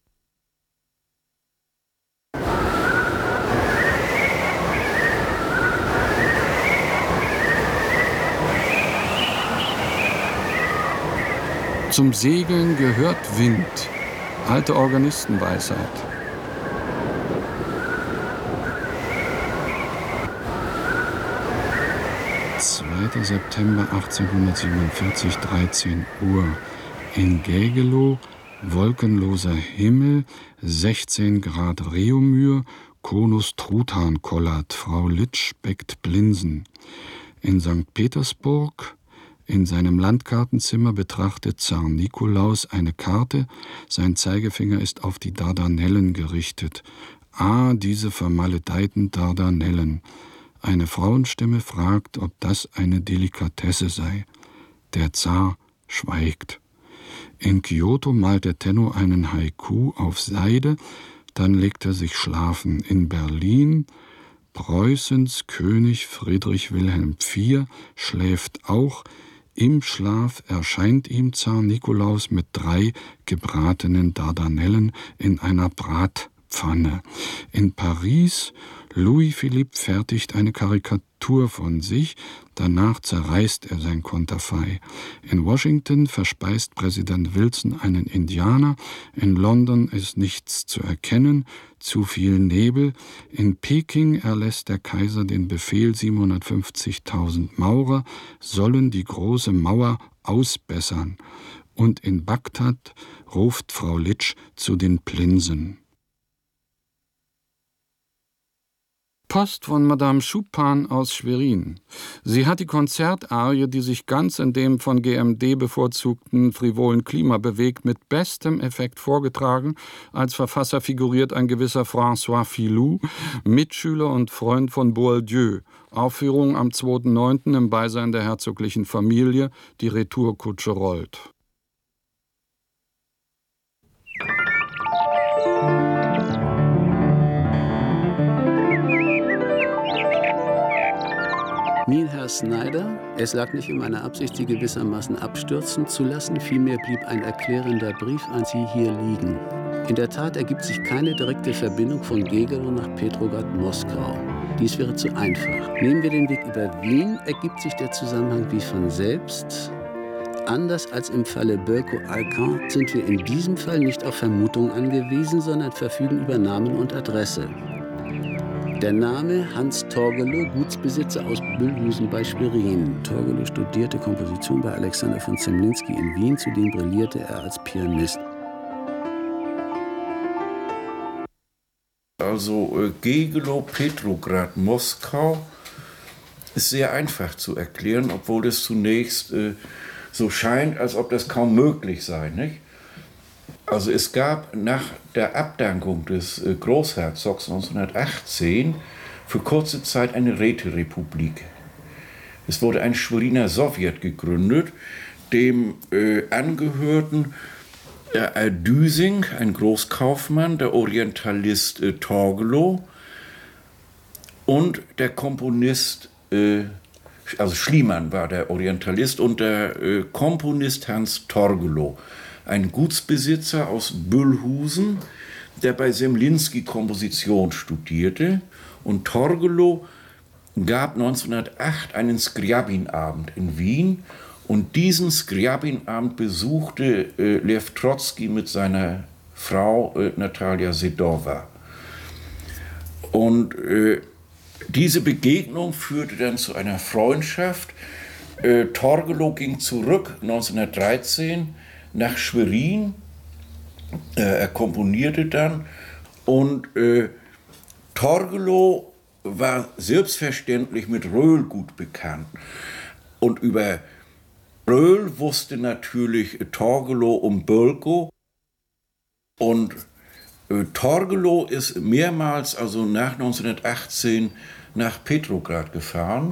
Zum Segeln gehört Wind, alte Organistenweisheit. zweiter September achtzehnhundertsiebenundvierzig, dreizehn Uhr. In Gägelow, wolkenloser Himmel, sechzehn Grad Reaumur, Konus Truthahn kollert, Frau Litsch bäckt Blinsen. In Sankt Petersburg, in seinem Landkartenzimmer betrachtet Zar Nikolaus eine Karte, sein Zeigefinger ist auf die Dardanellen gerichtet. Ah, diese vermaledeiten Dardanellen. Eine Frauenstimme fragt, ob das eine Delikatesse sei. Der Zar schweigt. In Kyoto malt der Tenno einen Haiku auf Seide, dann legt er sich schlafen. In Berlin Preußens König Friedrich Wilhelm der Vierte schläft auch. Im Schlaf erscheint ihm Zar Nikolaus mit drei gebratenen Dardanellen in einer Bratpfanne. In Paris Louis-Philippe fertigt eine Karikatur von sich, danach zerreißt er sein Konterfei. In Washington verspeist Präsident Wilson einen Indianer, in London ist nichts zu erkennen, zu viel Nebel. In Peking erlässt der Kaiser den Befehl, siebenhundertfünfzigtausend Maurer sollen die große Mauer ausbessern. Und in Bagdad ruft Frau Litsch zu den Plinsen. Post von Madame Chupin aus Schwerin. Sie hat die Konzertarie, die sich ganz in dem von G M D bevorzugten frivolen Klima bewegt, mit bestem Effekt vorgetragen. Als Verfasser figuriert ein gewisser François Filou, Mitschüler und Freund von Boieldieu. Aufführung am zweiten neunten im Beisein der herzoglichen Familie. Die Retourkutsche rollt. Mir, Herr Snyder, es lag nicht in meiner Absicht, Sie gewissermaßen abstürzen zu lassen. Vielmehr blieb ein erklärender Brief an Sie hier liegen. In der Tat ergibt sich keine direkte Verbindung von Gägelow nach Petrograd-Moskau. Dies wäre zu einfach. Nehmen wir den Weg über Wien, ergibt sich der Zusammenhang wie von selbst. Anders als im Falle Bölkow-Alcan sind wir in diesem Fall nicht auf Vermutungen angewiesen, sondern verfügen über Namen und Adresse. Der Name Hans Torgelow, Gutsbesitzer aus Bühlhusen bei Schwerin. Torgelow studierte Komposition bei Alexander von Zemlinsky in Wien, zudem brillierte er als Pianist. Also äh, Gägelow, Petrograd, Moskau ist sehr einfach zu erklären, obwohl es zunächst äh, so scheint, als ob das kaum möglich sei, nicht? Also es gab nach der Abdankung des Großherzogs neunzehnhundertachtzehn für kurze Zeit eine Räterepublik. Es wurde ein Schweriner Sowjet gegründet, dem äh, angehörten äh, Düsing, ein Großkaufmann, der Orientalist äh, Torgelow und der Komponist, äh, also Schliemann war der Orientalist und der äh, Komponist Hans Torgelow. Ein Gutsbesitzer aus Bühlhusen, der bei Zemlinsky Komposition studierte. Und Torgelow gab neunzehnhundertacht einen Scriabin-Abend in Wien Und diesen Skriabin-Abend besuchte äh, Lew Trotzki mit seiner Frau äh, Natalia Sedova. Und äh, diese Begegnung führte dann zu einer Freundschaft. Äh, Torgelow ging zurück neunzehnhundertdreizehn nach Schwerin. Äh, er komponierte dann. Und äh, Torgelow war selbstverständlich mit Röhl gut bekannt. Und über Röhl wusste natürlich Torgelow um Bölkow. Und äh, Torgelow ist mehrmals, also nach neunzehnhundertachtzehn, nach Petrograd gefahren.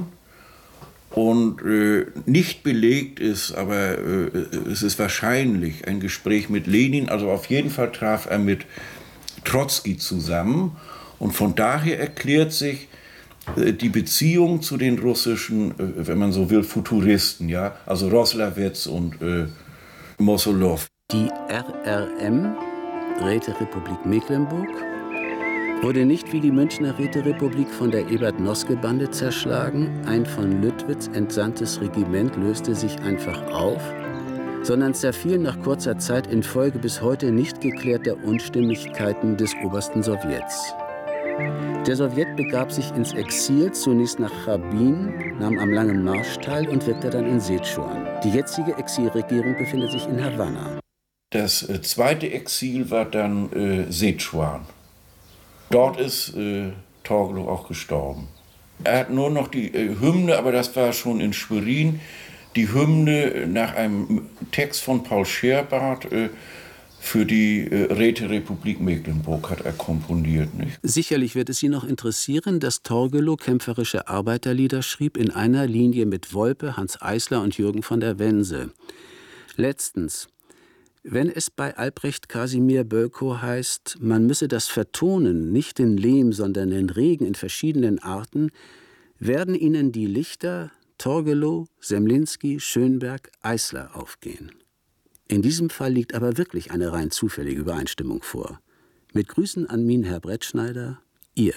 Und äh, nicht belegt ist, aber äh, es ist wahrscheinlich ein Gespräch mit Lenin. Also auf jeden Fall traf er mit Trotzki zusammen. Und von daher erklärt sich äh, die Beziehung zu den russischen, äh, wenn man so will, Futuristen, ja, also Roslawetz und äh, Mosolow. Die R R M, Räterepublik Mecklenburg, wurde nicht wie die Münchner Räterepublik von der Ebert-Noske-Bande zerschlagen, ein von Lüttwitz entsandtes Regiment löste sich einfach auf, sondern zerfiel nach kurzer Zeit infolge bis heute nicht geklärter Unstimmigkeiten des obersten Sowjets. Der Sowjet begab sich ins Exil, zunächst nach Chabin, nahm am Langen Marsch teil und wirkte dann in Szechuan. Die jetzige Exilregierung befindet sich in Havanna. Das äh, zweite Exil war dann äh, Szechuan. Dort ist äh, Torgelow auch gestorben. Er hat nur noch die äh, Hymne, aber das war schon in Schwerin, die Hymne nach einem Text von Paul Scherbart äh, für die äh, Räterepublik Mecklenburg hat er komponiert. Nicht? Sicherlich wird es Sie noch interessieren, dass Torgelow kämpferische Arbeiterlieder schrieb in einer Linie mit Wolpe, Hans Eisler und Jürgen von der Wense. Letztens: Wenn es bei Albrecht Kasimir Bölkow heißt, man müsse das vertonen, nicht den Lehm, sondern den Regen in verschiedenen Arten, werden Ihnen die Lichter Torgelow, Semlinski, Schönberg, Eisler aufgehen. In diesem Fall liegt aber wirklich eine rein zufällige Übereinstimmung vor. Mit Grüßen an Minherr Brettschneider, Ihr.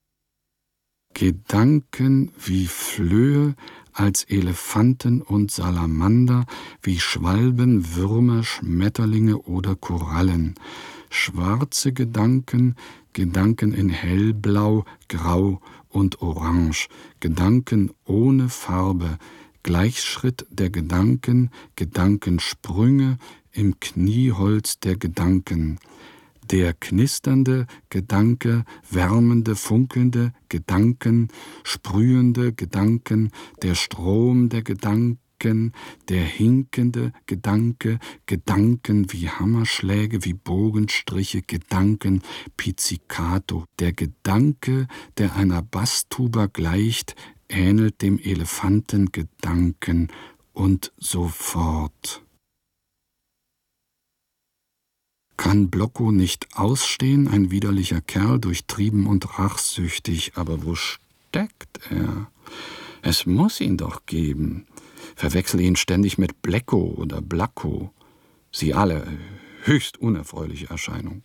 Gedanken wie Flöhe, als Elefanten und Salamander, wie Schwalben, Würmer, Schmetterlinge oder Korallen. Schwarze Gedanken, Gedanken in hellblau, grau und orange, Gedanken ohne Farbe, Gleichschritt der Gedanken, Gedankensprünge im Knieholz der Gedanken. Der knisternde Gedanke, wärmende, funkelnde Gedanken, sprühende Gedanken, der Strom der Gedanken, der hinkende Gedanke, Gedanken wie Hammerschläge, wie Bogenstriche, Gedanken, Pizzicato. Der Gedanke, der einer Basstuba gleicht, ähnelt dem Elefantengedanken und so fort. Kann Blockow nicht ausstehen, ein widerlicher Kerl, durchtrieben und rachsüchtig, aber wo steckt er? Es muss ihn doch geben. Verwechsel ihn ständig mit Bleckow oder Blackow. Sie alle, höchst unerfreuliche Erscheinung.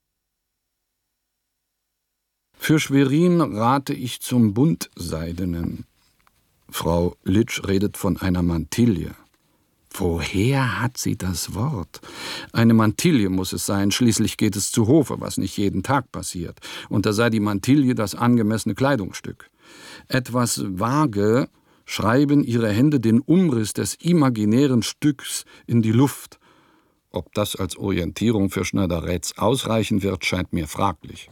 Für Schwerin rate ich zum Buntseidenen. Frau Litsch redet von einer Mantille. Woher hat sie das Wort? Eine Mantille muss es sein, schließlich geht es zu Hofe, was nicht jeden Tag passiert. Und da sei die Mantille das angemessene Kleidungsstück. Etwas vage schreiben ihre Hände den Umriss des imaginären Stücks in die Luft. Ob das als Orientierung für Schneider-Rätz ausreichen wird, scheint mir fraglich.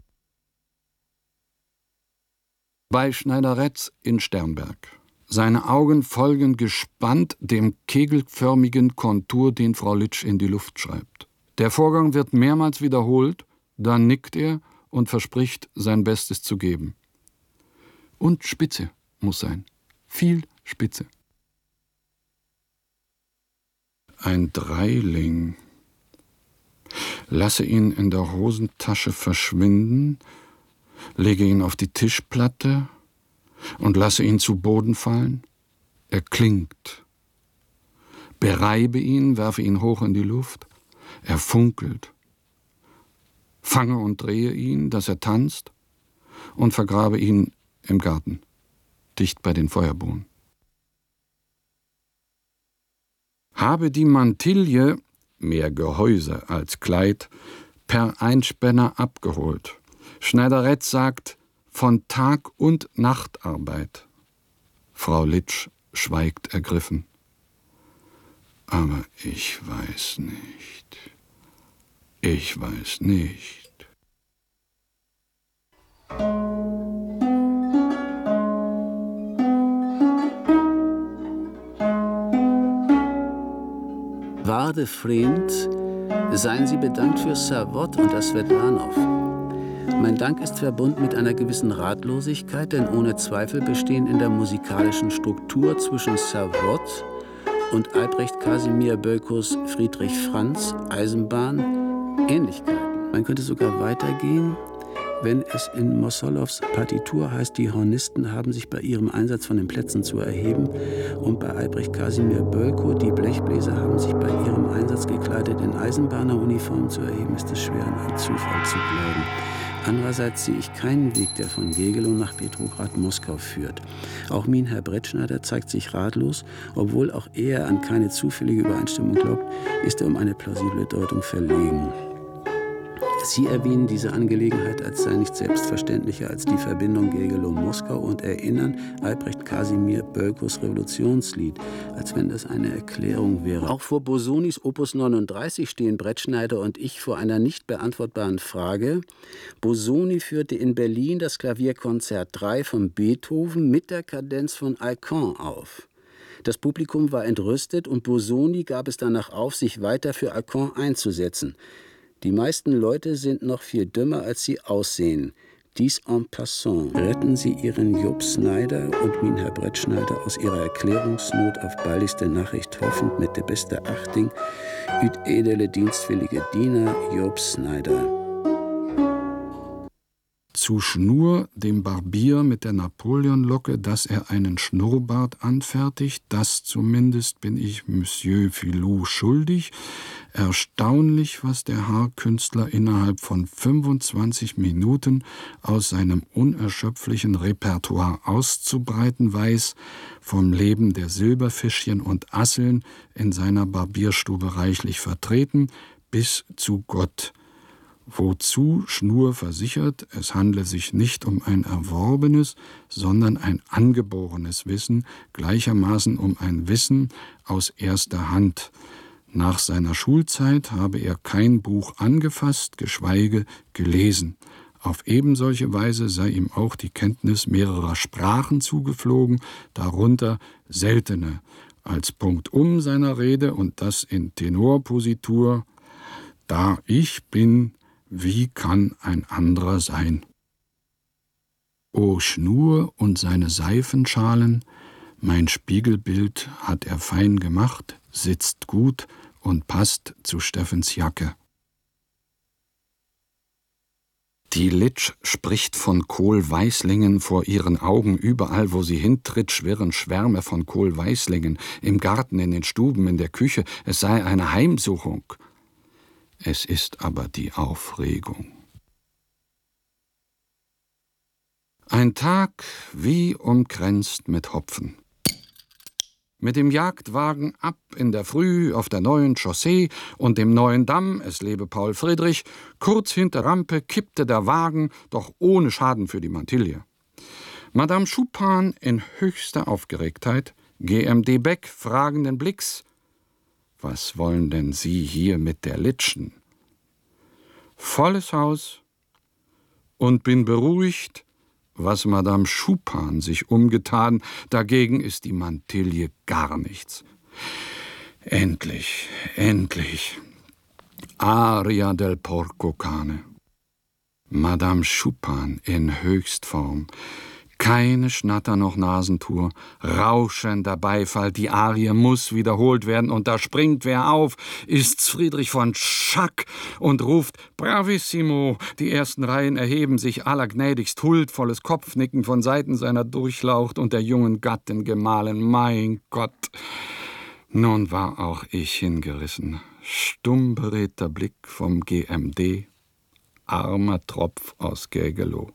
Bei Schneider-Rätz in Sternberg. Seine Augen folgen gespannt dem kegelförmigen Kontur, den Frau Litsch in die Luft schreibt. Der Vorgang wird mehrmals wiederholt, dann nickt er und verspricht, sein Bestes zu geben. Und Spitze muss sein. Viel Spitze. Ein Dreiling. Lasse ihn in der Hosentasche verschwinden, lege ihn auf die Tischplatte und lasse ihn zu Boden fallen. Er klingt. Bereibe ihn, werfe ihn hoch in die Luft. Er funkelt. Fange und drehe ihn, dass er tanzt, und vergrabe ihn im Garten, dicht bei den Feuerbohnen. habe die Mantille, mehr Gehäuse als Kleid, per Einspänner abgeholt. Schneiderett sagt, von Tag- und Nachtarbeit. Frau Litsch schweigt ergriffen. Aber ich weiß nicht. Ich weiß nicht. Warde Freund, seien Sie bedankt für Savot und das Svetlanov. Mein Dank ist verbunden mit einer gewissen Ratlosigkeit, denn ohne Zweifel bestehen in der musikalischen Struktur zwischen Savot und Albrecht Kasimir Bölkows Friedrich Franz Eisenbahn Ähnlichkeiten. Man könnte sogar weitergehen, wenn es in Mossolows Partitur heißt, die Hornisten haben sich bei ihrem Einsatz von den Plätzen zu erheben, und bei Albrecht Kasimir Bölkow, die Blechbläser haben sich bei ihrem Einsatz gekleidet in Eisenbahneruniform zu erheben, ist es schwer, an einen Zufall zu glauben. Andererseits sehe ich keinen Weg, der von Gegelow nach Petrograd-Moskau führt. Auch Minherr Brettschneider zeigt sich ratlos, obwohl auch er an keine zufällige Übereinstimmung glaubt, ist er um eine plausible Deutung verlegen. Sie erwähnen diese Angelegenheit als sei nicht selbstverständlicher als die Verbindung Gegelow-Moskau und erinnern Albrecht Kasimir Bölkows Revolutionslied, als wenn das eine Erklärung wäre. Auch vor Bosonis Opus neununddreißig stehen Brettschneider und ich vor einer nicht beantwortbaren Frage. Bosoni führte in Berlin das Klavierkonzert drei von Beethoven mit der Kadenz von Alcan auf. Das Publikum war entrüstet und Bosoni gab es danach auf, sich weiter für Alcan einzusetzen. Die meisten Leute sind noch viel dümmer, als sie aussehen. Dies en passant. Retten Sie Ihren Job Snyder und Minherr Brettschneider aus ihrer Erklärungsnot auf baldigste Nachricht hoffend mit der beste Achtung, üt edele dienstwillige Diener Job Snyder. Zu Schnur, dem Barbier mit der Napoleonlocke, dass er einen Schnurrbart anfertigt, das zumindest bin ich Monsieur Filou schuldig. Erstaunlich, was der Haarkünstler innerhalb von fünfundzwanzig Minuten aus seinem unerschöpflichen Repertoire auszubreiten weiß, vom Leben der Silberfischchen und Asseln in seiner Barbierstube reichlich vertreten, bis zu Gott. Wozu Schnur versichert, es handle sich nicht um ein erworbenes, sondern ein angeborenes Wissen, gleichermaßen um ein Wissen aus erster Hand. Nach seiner Schulzeit habe er kein Buch angefasst, geschweige gelesen. Auf ebensolche Weise sei ihm auch die Kenntnis mehrerer Sprachen zugeflogen, darunter seltene, als Punktum seiner Rede und das in Tenorpositur: Da ich bin, wie kann ein anderer sein? O Schnur und seine Seifenschalen, mein Spiegelbild hat er fein gemacht, sitzt gut und passt zu Steffens Jacke. Die Litsch spricht von Kohlweißlingen vor ihren Augen. Überall, wo sie hintritt, schwirren Schwärme von Kohlweißlingen. Im Garten, in den Stuben, in der Küche. Es sei eine Heimsuchung. Es ist aber die Aufregung. Ein Tag wie umkränzt mit Hopfen. Mit dem Jagdwagen ab in der Früh auf der neuen Chaussee und dem neuen Damm, es lebe Paul Friedrich, kurz hinter Rampe kippte der Wagen, doch ohne Schaden für die Mantille. Madame Chupin in höchster Aufgeregtheit, G M D Beck fragenden Blicks: Was wollen denn Sie hier mit der Litschen? Volles Haus und bin beruhigt, was Madame Chupin sich umgetan, dagegen ist die Mantille gar nichts. Endlich, endlich. Aria del Porco Cane. Madame Chupin in Höchstform. Keine Schnatter noch Nasentour, rauschender Beifall, die Arie muss wiederholt werden und da springt wer auf, ist's Friedrich von Schack und ruft Bravissimo, die ersten Reihen erheben sich, allergnädigst huldvolles Kopfnicken von Seiten seiner durchlaucht und der jungen Gattin gemahlen, mein Gott. Nun war auch ich hingerissen, stumm beredter Blick vom G M D, armer Tropf aus Gegelow.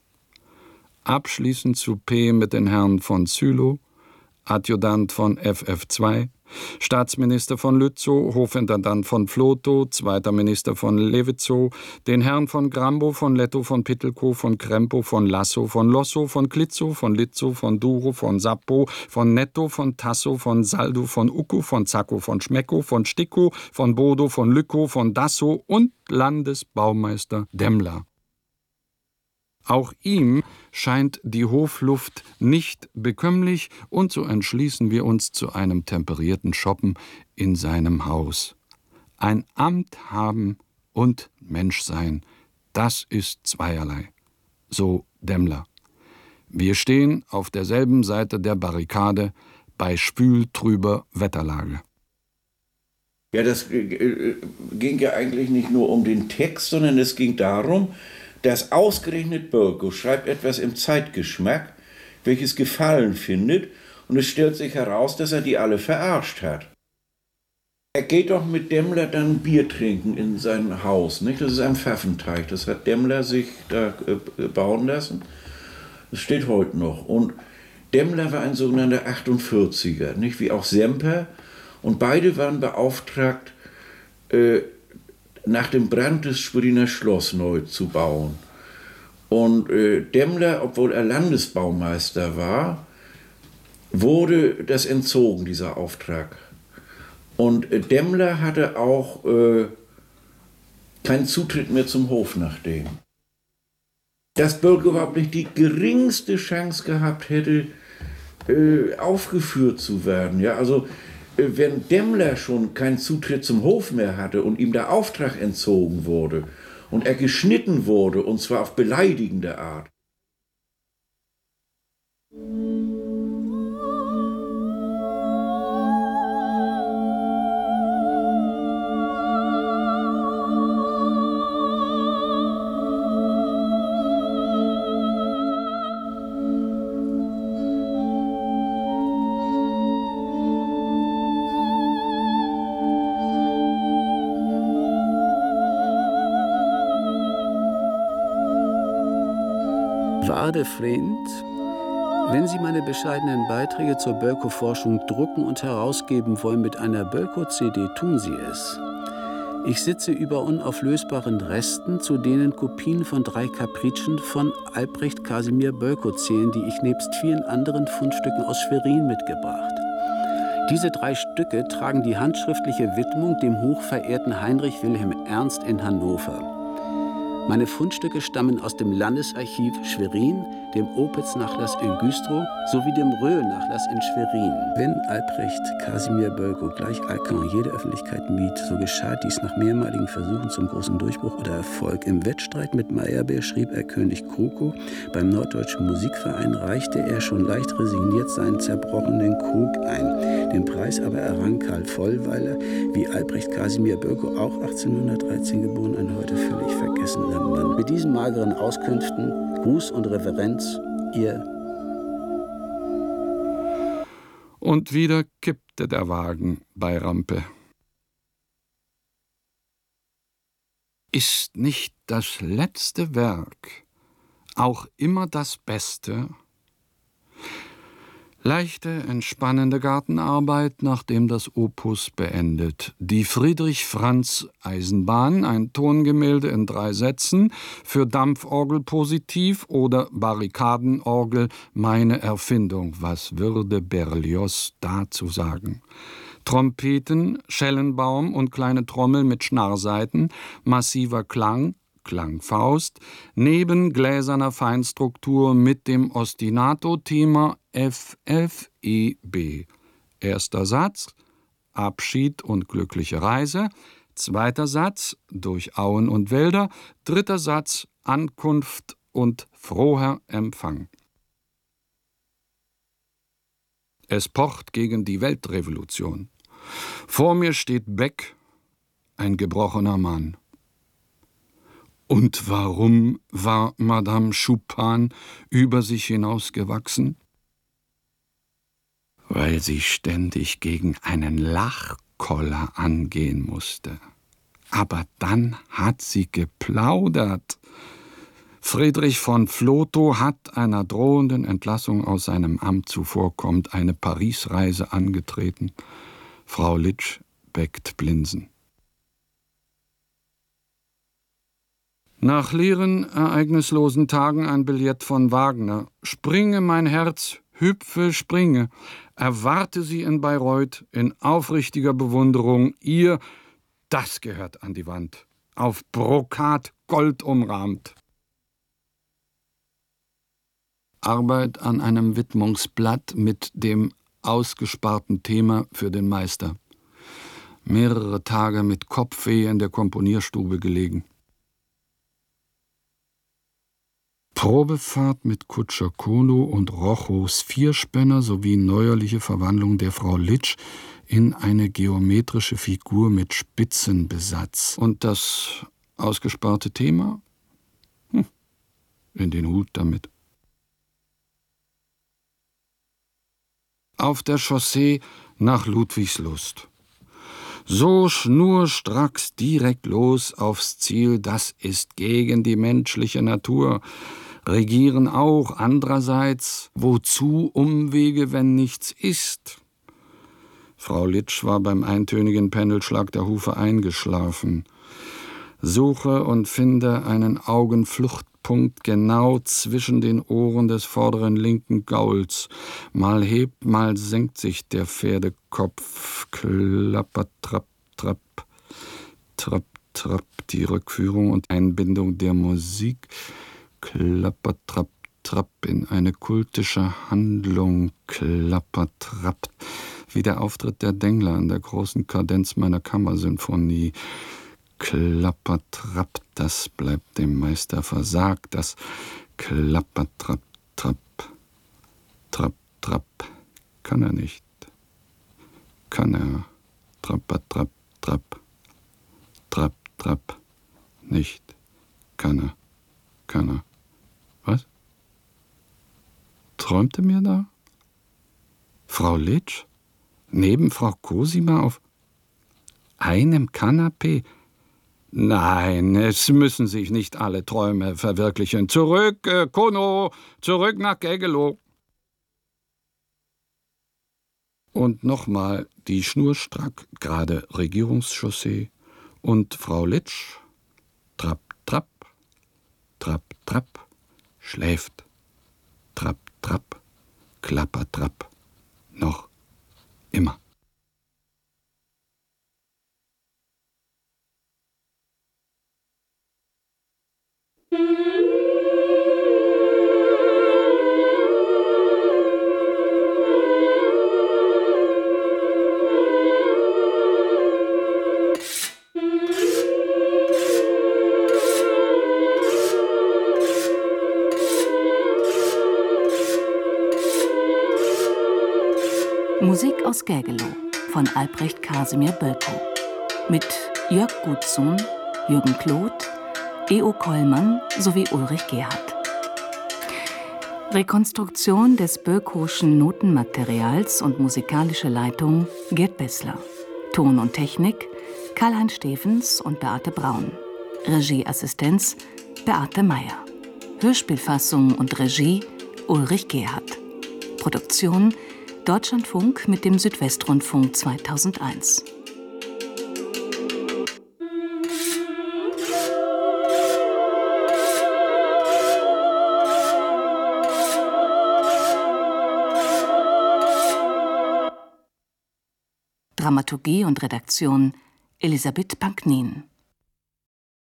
Abschließend zu P mit den Herren von Zylow, Adjutant von F F zwei, Staatsminister von Lützow, Hofintendant von Vlotho, zweiter Minister von Lewitzow, den Herrn von Grambow, von Lettow, von Pittelkow, von Krempow, von Lassow, von Lossow, von Klitzow, von Litzow, von Durow, von Sappow, von Nettow, von Tassow, von Saldow, von Uckow, von Zackow, von Schmeckow, von Stickow, von Bodow, von Lückow, von Dassow und Landesbaumeister Demmler. Auch ihm scheint die Hofluft nicht bekömmlich, und so entschließen wir uns zu einem temperierten Shoppen in seinem Haus. Ein Amt haben und Mensch sein, das ist zweierlei. So Demmler. Wir stehen auf derselben Seite der Barrikade bei spültrüber Wetterlage. Ja, das äh, ging ja eigentlich nicht nur um den Text, sondern es ging darum, dass ausgerechnet Bölkow schreibt etwas im Zeitgeschmack, welches Gefallen findet, und es stellt sich heraus, dass er die alle verarscht hat. Er geht doch mit Demmler dann Bier trinken in sein Haus, nicht? Das ist ein Pfaffenteich, das hat Demmler sich da äh, bauen lassen. Das steht heute noch. Und Demmler war ein sogenannter achtundvierziger, nicht? Wie auch Semper, und beide waren beauftragt, äh, nach dem Brand des Schweriner Schloss neu zu bauen. Und äh, Demmler, obwohl er Landesbaumeister war, wurde das entzogen, dieser Auftrag. Und äh, Demmler hatte auch äh, keinen Zutritt mehr zum Hof nachdem. Dass Bölkow überhaupt nicht die geringste Chance gehabt hätte, äh, aufgeführt zu werden. Ja, also wenn Demmler schon keinen Zutritt zum Hof mehr hatte und ihm der Auftrag entzogen wurde und er geschnitten wurde, und zwar auf beleidigende Art. Wade Vriend, wenn Sie meine bescheidenen Beiträge zur Bölkow-Forschung drucken und herausgeben wollen mit einer Bölkow-C D, tun Sie es. Ich sitze über unauflösbaren Resten, zu denen Kopien von drei Capricen von Albrecht Casimir Bölkow zählen, die ich nebst vielen anderen Fundstücken aus Schwerin mitgebracht. Diese drei Stücke tragen die handschriftliche Widmung dem hochverehrten Heinrich Wilhelm Ernst in Hannover. Meine Fundstücke stammen aus dem Landesarchiv Schwerin, dem Opitz-Nachlass in Güstrow sowie dem Röhl-Nachlass in Schwerin. Wenn Albrecht Casimir Bölkow gleich Alcan jede Öffentlichkeit mied, so geschah dies nach mehrmaligen Versuchen zum großen Durchbruch oder Erfolg. Im Wettstreit mit Meyerbeer schrieb er König Kroko. Beim Norddeutschen Musikverein reichte er schon leicht resigniert seinen zerbrochenen Krug ein. Den Preis aber errang Karl Vollweiler, wie Albrecht Casimir Bölkow, auch achtzehnhundertdreizehn geboren, ein heute völlig vergessener Mann. Mit diesen mageren Auskünften Gruß und Reverenz, Ihr. Und wieder kippte der Wagen bei Rampe. Ist nicht das letzte Werk auch immer das Beste? Leichte, entspannende Gartenarbeit, nachdem das Opus beendet. Die Friedrich-Franz-Eisenbahn, ein Tongemälde in drei Sätzen, für Dampforgel positiv oder Barrikadenorgel meine Erfindung. Was würde Berlioz dazu sagen? Trompeten, Schellenbaum und kleine Trommel mit Schnarrsaiten, massiver Klang, Klangfaust, neben gläserner Feinstruktur mit dem Ostinato-Thema F F E B. Erster Satz, Abschied und glückliche Reise. Zweiter Satz, durch Auen und Wälder. Dritter Satz, Ankunft und froher Empfang. Es pocht gegen die Weltrevolution. Vor mir steht Beck, ein gebrochener Mann. Und warum war Madame Chupin über sich hinausgewachsen? Weil sie ständig gegen einen Lachkoller angehen musste. Aber dann hat sie geplaudert. Friedrich von Vlotho hat einer drohenden Entlassung aus seinem Amt zuvorkommend eine Parisreise angetreten. Frau Litsch bäckt Blinsen. Nach leeren, ereignislosen Tagen ein Billett von Wagner. Springe, mein Herz, hüpfe, springe. Erwarte sie in Bayreuth in aufrichtiger Bewunderung. Ihr, das gehört an die Wand. Auf Brokat Gold umrahmt. Arbeit an einem Widmungsblatt mit dem ausgesparten Thema für den Meister. Mehrere Tage mit Kopfweh in der Komponierstube gelegen. Probefahrt mit Kutscher Kono und Rochos Vierspänner sowie neuerliche Verwandlung der Frau Litsch in eine geometrische Figur mit Spitzenbesatz. Und das ausgesparte Thema? Hm, in den Hut damit. Auf der Chaussee nach Ludwigslust. So schnurstracks direkt los aufs Ziel, das ist gegen die menschliche Natur. Regieren auch andererseits, wozu Umwege, wenn nichts ist? Frau Litsch war beim eintönigen Pendelschlag der Hufe eingeschlafen. Suche und finde einen Augenfluchtpunkt genau zwischen den Ohren des vorderen linken Gauls. Mal hebt, mal senkt sich der Pferdekopf. Klapper, trapp, trapp, trapp, trapp. Die Rückführung und Einbindung der Musik. Klapper, trapp, trapp in eine kultische Handlung. Klapper, trapp. Wie der Auftritt der Dengler in der großen Kadenz meiner Kammersymphonie. Klapper, trapp, das bleibt dem Meister versagt. Das Klapper, trapp, trapp, trapp, trapp. Kann er nicht. Kann er. Trapper, trapp, trapp, trapp, trapp. Nicht. Kann er. Kann er. Was? Träumte mir da? Frau Litsch? Neben Frau Cosima auf einem Kanapee? Nein, es müssen sich nicht alle Träume verwirklichen. Zurück, äh, Kono, zurück nach Gägelow. Und nochmal die schnurstrack gerade Regierungschaussee und Frau Litsch, trapp, trapp, trapp, trapp, schläft, trapp, trapp, klapper, trapp, noch immer. Musik aus Gägelow von Albrecht Kasimir Bölkow mit Jörg Gutzun, Jürgen Kloth, E O Kollmann sowie Ulrich Gerhardt. Rekonstruktion des Bölkowschen Notenmaterials und musikalische Leitung Gerd Bessler. Ton und Technik Karl-Heinz Steffens und Beate Braun. Regieassistenz Beate Meyer. Hörspielfassung und Regie Ulrich Gerhardt. Produktion Deutschlandfunk mit dem Südwestrundfunk zweitausendeins. Dramaturgie und Redaktion Elisabeth Panknin.